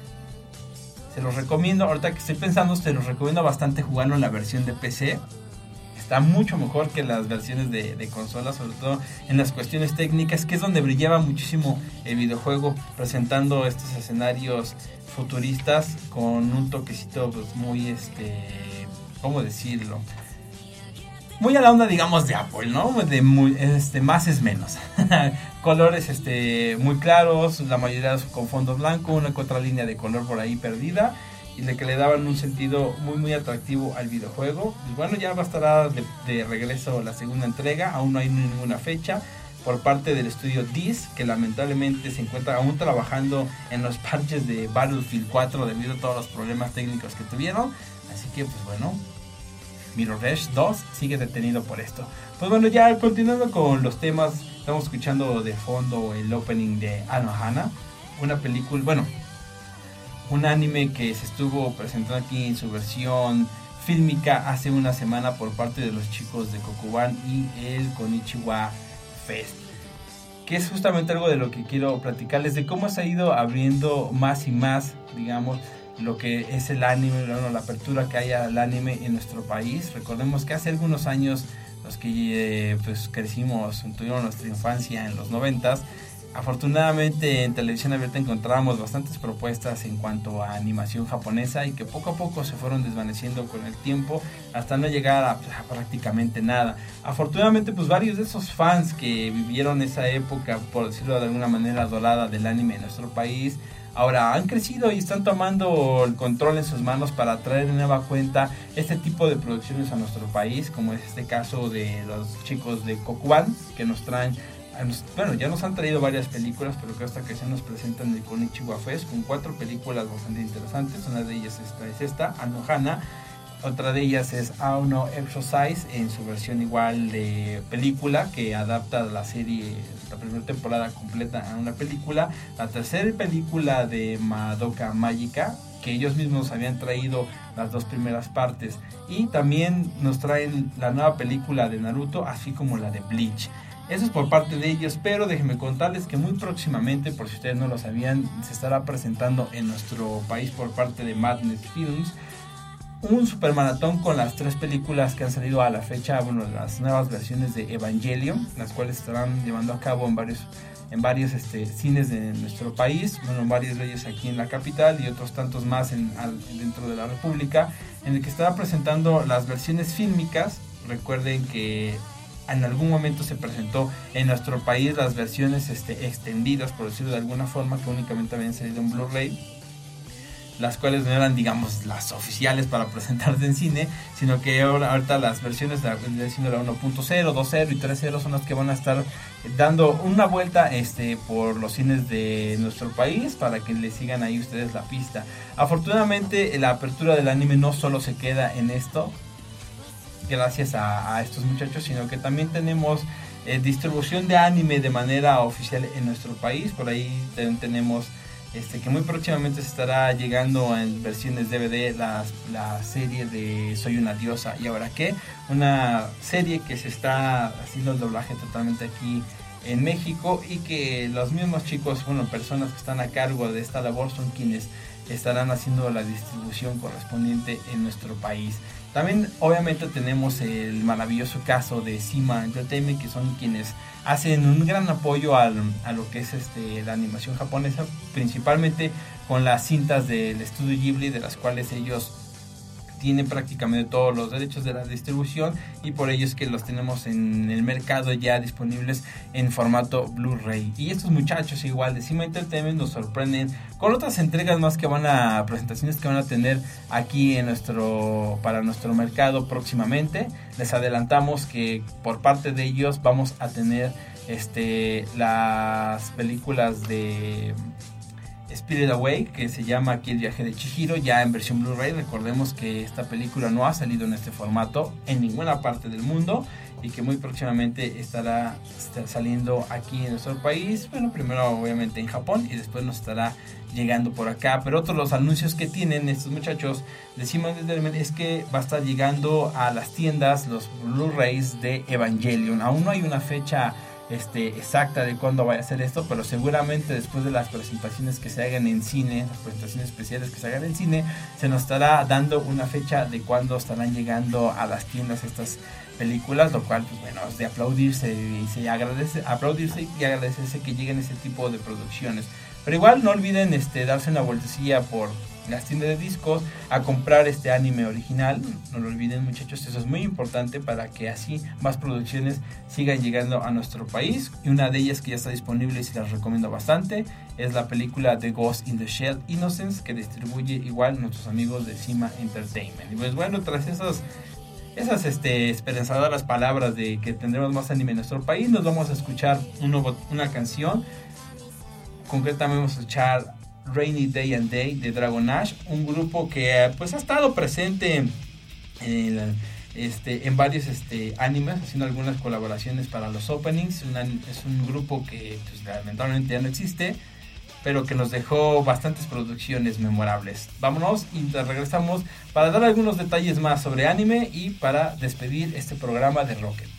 Se los recomiendo, ahorita que estoy pensando, se los recomiendo bastante jugarlo en la versión de P C. Está mucho mejor que las versiones de, de consola, sobre todo en las cuestiones técnicas, que es donde brillaba muchísimo el videojuego, presentando estos escenarios futuristas con un toquecito pues muy, este, ¿cómo decirlo? Muy a la onda, digamos, de Apple, ¿no? De muy, este, más es menos. Colores este, muy claros, la mayoría con fondo blanco, una que otra línea de color por ahí perdida, y de que le daban un sentido muy muy atractivo al videojuego. Y bueno, ya va a estar de, de regreso la segunda entrega, aún no hay ninguna fecha, por parte del estudio D I S, que lamentablemente se encuentra aún trabajando en los parches de Battlefield cuatro debido a todos los problemas técnicos que tuvieron. Así que pues bueno, Mirror's Edge dos sigue detenido por esto. Pues bueno, ya continuando con los temas, estamos escuchando de fondo el opening de Anohana, una película, bueno, un anime que se estuvo presentando aquí en su versión fílmica hace una semana por parte de los chicos de Kokuban y el Konichiwa Fest, que es justamente algo de lo que quiero platicarles, de cómo se ha ido abriendo más y más, digamos, lo que es el anime, bueno, la apertura que hay al anime en nuestro país. Recordemos que hace algunos años, los que eh, pues crecimos, tuvimos nuestra infancia en los noventas, afortunadamente en televisión abierta encontrábamos bastantes propuestas en cuanto a animación japonesa y que poco a poco se fueron desvaneciendo con el tiempo hasta no llegar a, a prácticamente nada. Afortunadamente pues varios de esos fans que vivieron esa época, por decirlo de alguna manera, dorada del anime en nuestro país, ahora han crecido y están tomando el control en sus manos para traer de nueva cuenta este tipo de producciones a nuestro país, como es este caso de los chicos de Kokuban, que nos traen, bueno, ya nos han traído varias películas, pero que esta ocasión nos presentan el Konichiwa Fest con cuatro películas bastante interesantes. Una de ellas esta, es esta, Anohana. Otra de ellas es Aono Exercise en su versión igual de película, que adapta la serie, la primera temporada completa a una película. La tercera película de Madoka Mágica, que ellos mismos habían traído las dos primeras partes. Y también nos traen la nueva película de Naruto, así como la de Bleach. Eso es por parte de ellos, pero déjenme contarles que muy próximamente, por si ustedes no lo sabían, se estará presentando en nuestro país por parte de Madness Films un super maratón con las tres películas que han salido a la fecha, bueno, las nuevas versiones de Evangelion, las cuales estarán llevando a cabo en varios en varios este, cines de nuestro país, bueno, varios de ellos aquí en la capital y otros tantos más en, al, dentro de la República, en el que estará presentando las versiones fílmicas. Recuerden que en algún momento se presentó en nuestro país las versiones este, extendidas, por decirlo de alguna forma, que únicamente habían salido en Blu-ray, las cuales no eran, digamos, las oficiales para presentarse en cine, sino que ahora, ahorita las versiones de la uno punto cero, dos punto cero y tres punto cero son las que van a estar dando una vuelta este, por los cines de nuestro país, para que le sigan ahí ustedes la pista. Afortunadamente la apertura del anime no solo se queda en esto, gracias a, a estos muchachos, sino que también tenemos eh, distribución de anime de manera oficial en nuestro país. Por ahí también tenemos este, que muy próximamente se estará llegando en versiones D V D la, la serie de Soy una diosa y ahora qué, una serie que se está haciendo el doblaje totalmente aquí en México y que los mismos chicos, bueno, personas que están a cargo de esta labor son quienes estarán haciendo la distribución correspondiente en nuestro país. También obviamente tenemos el maravilloso caso de Sima Entertainment, que son quienes hacen un gran apoyo al, a lo que es este, la animación japonesa, principalmente con las cintas del estudio Ghibli, de las cuales ellos tienen prácticamente todos los derechos de la distribución y por ello es que los tenemos en el mercado ya disponibles en formato Blu-ray. Y estos muchachos igual de Sima Entertainment nos sorprenden con otras entregas más que van a, presentaciones que van a tener aquí en nuestro, para nuestro mercado próximamente. Les adelantamos que por parte de ellos vamos a tener este, las películas de Spirit Away, que se llama aquí El viaje de Chihiro, ya en versión Blu-ray. Recordemos que esta película no ha salido en este formato en ninguna parte del mundo y que muy próximamente estará, estará saliendo aquí en nuestro país. Bueno, primero obviamente en Japón y después nos estará llegando por acá. Pero otros los anuncios que tienen estos muchachos de Simon Entertainment es que va a estar llegando a las tiendas los Blu-rays de Evangelion. Aún no hay una fecha Este, exacta de cuándo vaya a ser esto, pero seguramente después de las presentaciones que se hagan en cine, las presentaciones especiales que se hagan en cine, se nos estará dando una fecha de cuándo estarán llegando a las tiendas estas películas, lo cual, pues bueno, es de aplaudirse y se agradece, aplaudirse y agradecerse que lleguen ese tipo de producciones. Pero igual no olviden este, darse una vueltecilla por las tiendas de discos a comprar este anime original, no lo olviden muchachos, eso es muy importante para que así más producciones sigan llegando a nuestro país. Y una de ellas que ya está disponible y se las recomiendo bastante es la película The Ghost in the Shell Innocence, que distribuye igual nuestros amigos de Cima Entertainment. Y pues bueno, tras esos esas este, esperanzadoras palabras de que tendremos más anime en nuestro país, nos vamos a escuchar un nuevo, una canción. Concretamente vamos a escuchar Rainy Day and Day de Dragon Ash, un grupo que pues ha estado presente en, en, este, en varios este, animes, haciendo algunas colaboraciones para los openings. Una, es un grupo que pues, lamentablemente ya no existe, pero que nos dejó bastantes producciones memorables. Vámonos y regresamos para dar algunos detalles más sobre anime y para despedir este programa de Rocket.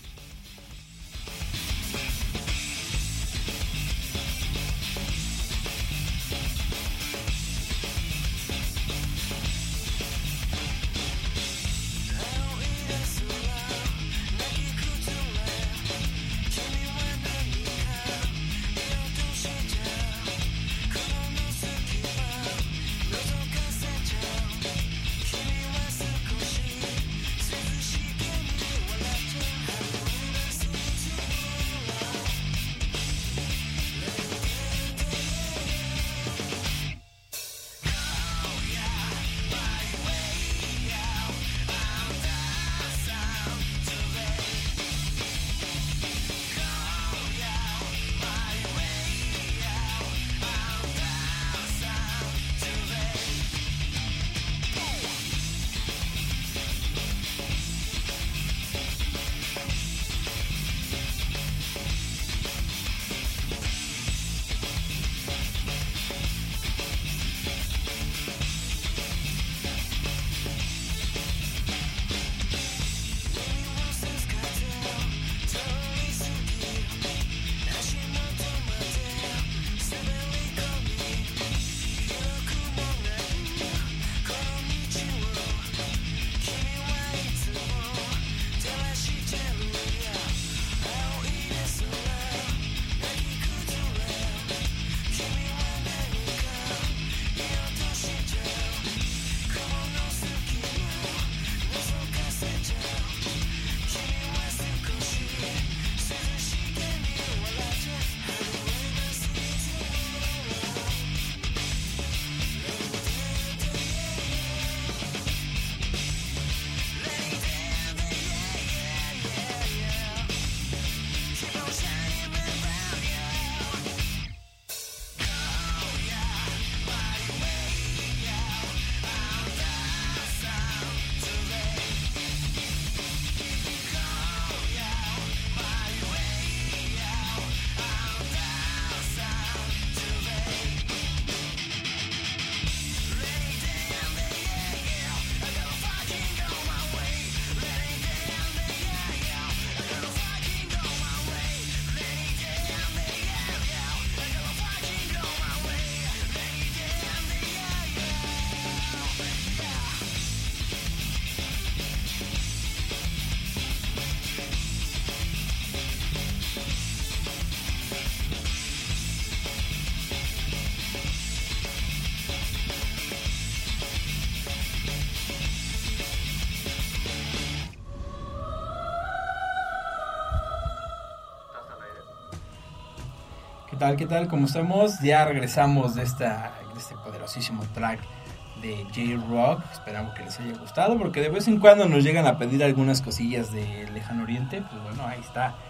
¿Qué tal? ¿Qué tal? ¿Cómo estamos? Ya regresamos de, esta, de este poderosísimo track de J-Rock. Esperamos que les haya gustado, porque de vez en cuando nos llegan a pedir algunas cosillas de Lejano Oriente. Pues bueno, ahí está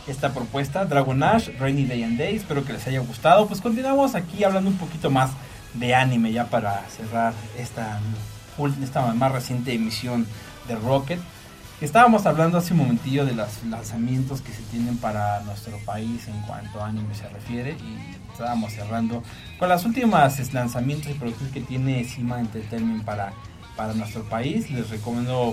esta propuesta, Dragon Ash, Rainy Day and Day. Espero que les haya gustado. Pues continuamos aquí hablando un poquito más de anime ya para cerrar esta, esta más reciente emisión de Rocket. Estábamos hablando hace un momentillo de los lanzamientos que se tienen para nuestro país en cuanto a anime se refiere, y estábamos cerrando con las últimas lanzamientos y productos que tiene Sima Entertainment para, para nuestro país. Les recomiendo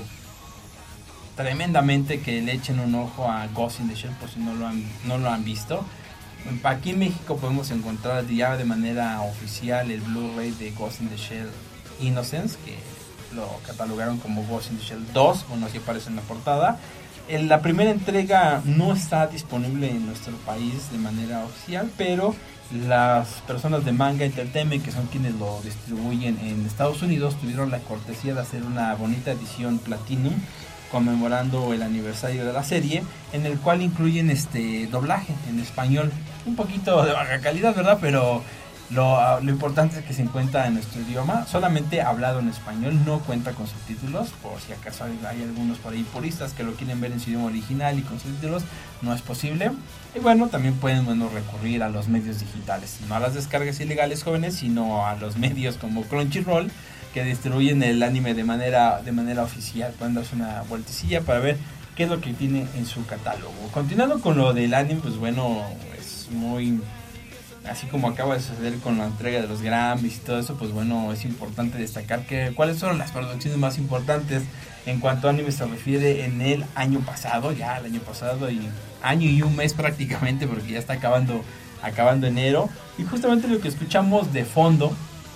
tremendamente que le echen un ojo a Ghost in the Shell por si no lo han, no lo han visto. Aquí en México podemos encontrar ya de manera oficial el Blu-ray de Ghost in the Shell Innocence, que lo catalogaron como Ghost in the Shell dos, bueno, así aparece en la portada. En la primera entrega no está disponible en nuestro país de manera oficial, pero las personas de Manga Entertainment, que son quienes lo distribuyen en Estados Unidos, tuvieron la cortesía de hacer una bonita edición Platinum conmemorando el aniversario de la serie, en el cual incluyen este doblaje en español, un poquito de baja calidad, ¿verdad? Pero Lo, lo importante es que se encuentra en nuestro idioma, solamente hablado en español, no cuenta con subtítulos, por si acaso hay, hay algunos por ahí puristas que lo quieren ver en su idioma original y con subtítulos, no es posible. Y bueno, también pueden bueno, recurrir a los medios digitales, no a las descargas ilegales, jóvenes, sino a los medios como Crunchyroll, que distribuyen el anime de manera, de manera oficial. Pueden darse una vueltecilla para ver qué es lo que tiene en su catálogo. Continuando con lo del anime, pues bueno, es muy... así como acaba de suceder con la entrega de los Grammys y todo eso, pues bueno, es importante destacar que cuáles son las producciones más importantes en cuanto a anime se refiere en el año pasado, ya el año pasado, y año y un mes prácticamente, porque ya está acabando, acabando enero. Y justamente lo que escuchamos de fondo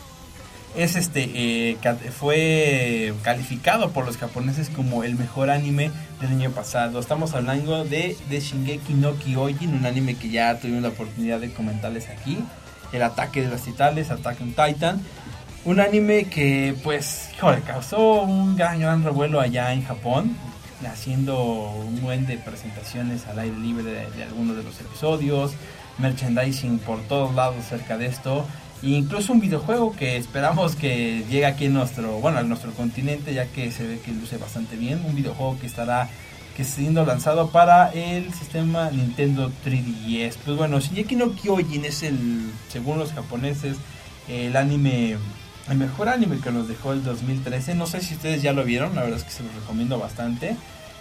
es este eh, fue calificado por los japoneses como el mejor anime del año pasado. Estamos hablando de, de Shingeki no Kyojin, un anime que ya tuvimos la oportunidad de comentarles aquí, el ataque de los titanes, Attack on Titan, un anime que pues joder, causó un gran gran revuelo allá en Japón, haciendo un buen de presentaciones al aire libre de, de algunos de los episodios, merchandising por todos lados cerca de esto. E incluso un videojuego que esperamos que llegue aquí en nuestro, bueno, a nuestro continente, ya que se ve que luce bastante bien. Un videojuego que estará que siendo lanzado para el sistema Nintendo tres D S. Pues bueno, Shingeki no Kyojin es el, según los japoneses, el anime, el mejor anime que nos dejó el dos mil trece. No sé si ustedes ya lo vieron, la verdad es que se los recomiendo bastante.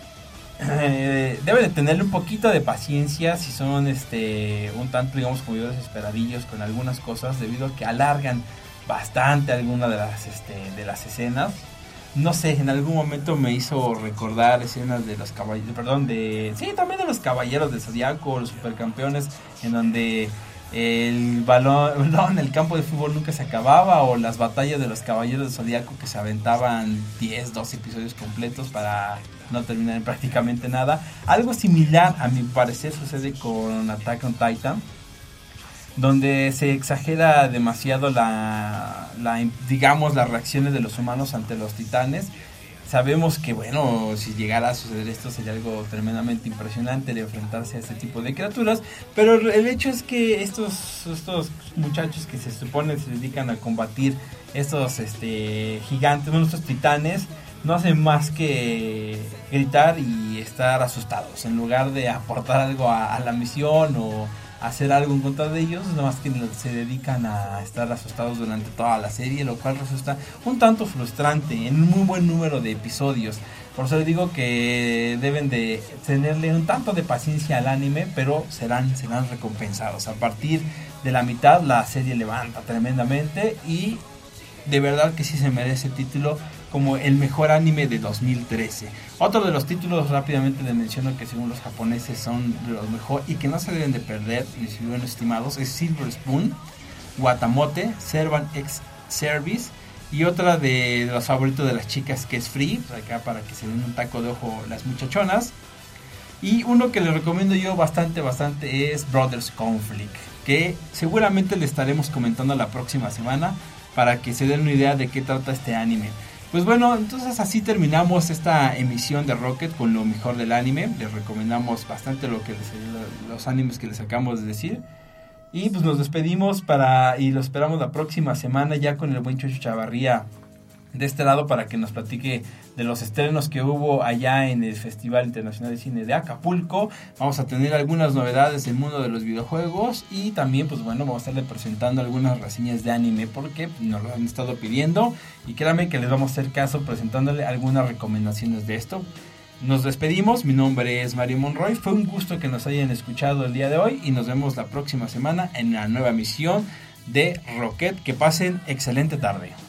Eh, deben de tenerle un poquito de paciencia si son este un tanto, digamos, como yo, desesperadillos con algunas cosas, debido a que alargan bastante algunas de las este, de las escenas. No sé, en algún momento me hizo recordar escenas de los caballeros, perdón, de sí, también de los caballeros del Zodiaco, los supercampeones, en donde el balón, perdón, el campo de fútbol nunca se acababa, o las batallas de los caballeros del Zodiaco que se aventaban diez, doce episodios completos para no terminar en prácticamente nada. Algo similar, a mi parecer, sucede con Attack on Titan, donde se exagera demasiado la, la digamos, las reacciones de los humanos ante los titanes. Sabemos que, bueno, si llegara a suceder esto sería algo tremendamente impresionante de enfrentarse a este tipo de criaturas, pero el hecho es que estos, estos muchachos que se supone se dedican a combatir estos este, gigantes, bueno, estos titanes, no hacen más que gritar y estar asustados, en lugar de aportar algo a, a la misión o hacer algo en contra de ellos. Nada más que se dedican a estar asustados durante toda la serie, lo cual resulta un tanto frustrante en un muy buen número de episodios. Por eso les digo que deben de tenerle un tanto de paciencia al anime, pero serán, serán recompensados. A partir de la mitad la serie levanta tremendamente y de verdad que sí se merece el título como el mejor anime de dos mil trece. Otro de los títulos rápidamente les menciono que según los japoneses son de los mejor y que no se deben de perder, mis buenos estimados, es Silver Spoon, Watamote, Servant X Service, y otra de, de los favoritos de las chicas que es Free, por acá para que se den un taco de ojo las muchachonas. Y uno que les recomiendo yo bastante, bastante es Brothers Conflict, que seguramente le estaremos comentando la próxima semana para que se den una idea de qué trata este anime. Pues bueno, entonces así terminamos esta emisión de Rocket con lo mejor del anime. Les recomendamos bastante lo que les, los animes que les acabamos de decir. Y pues nos despedimos para y lo esperamos la próxima semana ya con el buen Chocho Chavarría de este lado para que nos platique de los estrenos que hubo allá en el Festival Internacional de Cine de Acapulco. Vamos a tener algunas novedades del mundo de los videojuegos y también, pues bueno, vamos a estarle presentando algunas reseñas de anime porque nos lo han estado pidiendo y créanme que les vamos a hacer caso presentándole algunas recomendaciones de esto. Nos despedimos, mi nombre es Mario Monroy, fue un gusto que nos hayan escuchado el día de hoy y nos vemos la próxima semana en la nueva emisión de Rocket. Que pasen excelente tarde.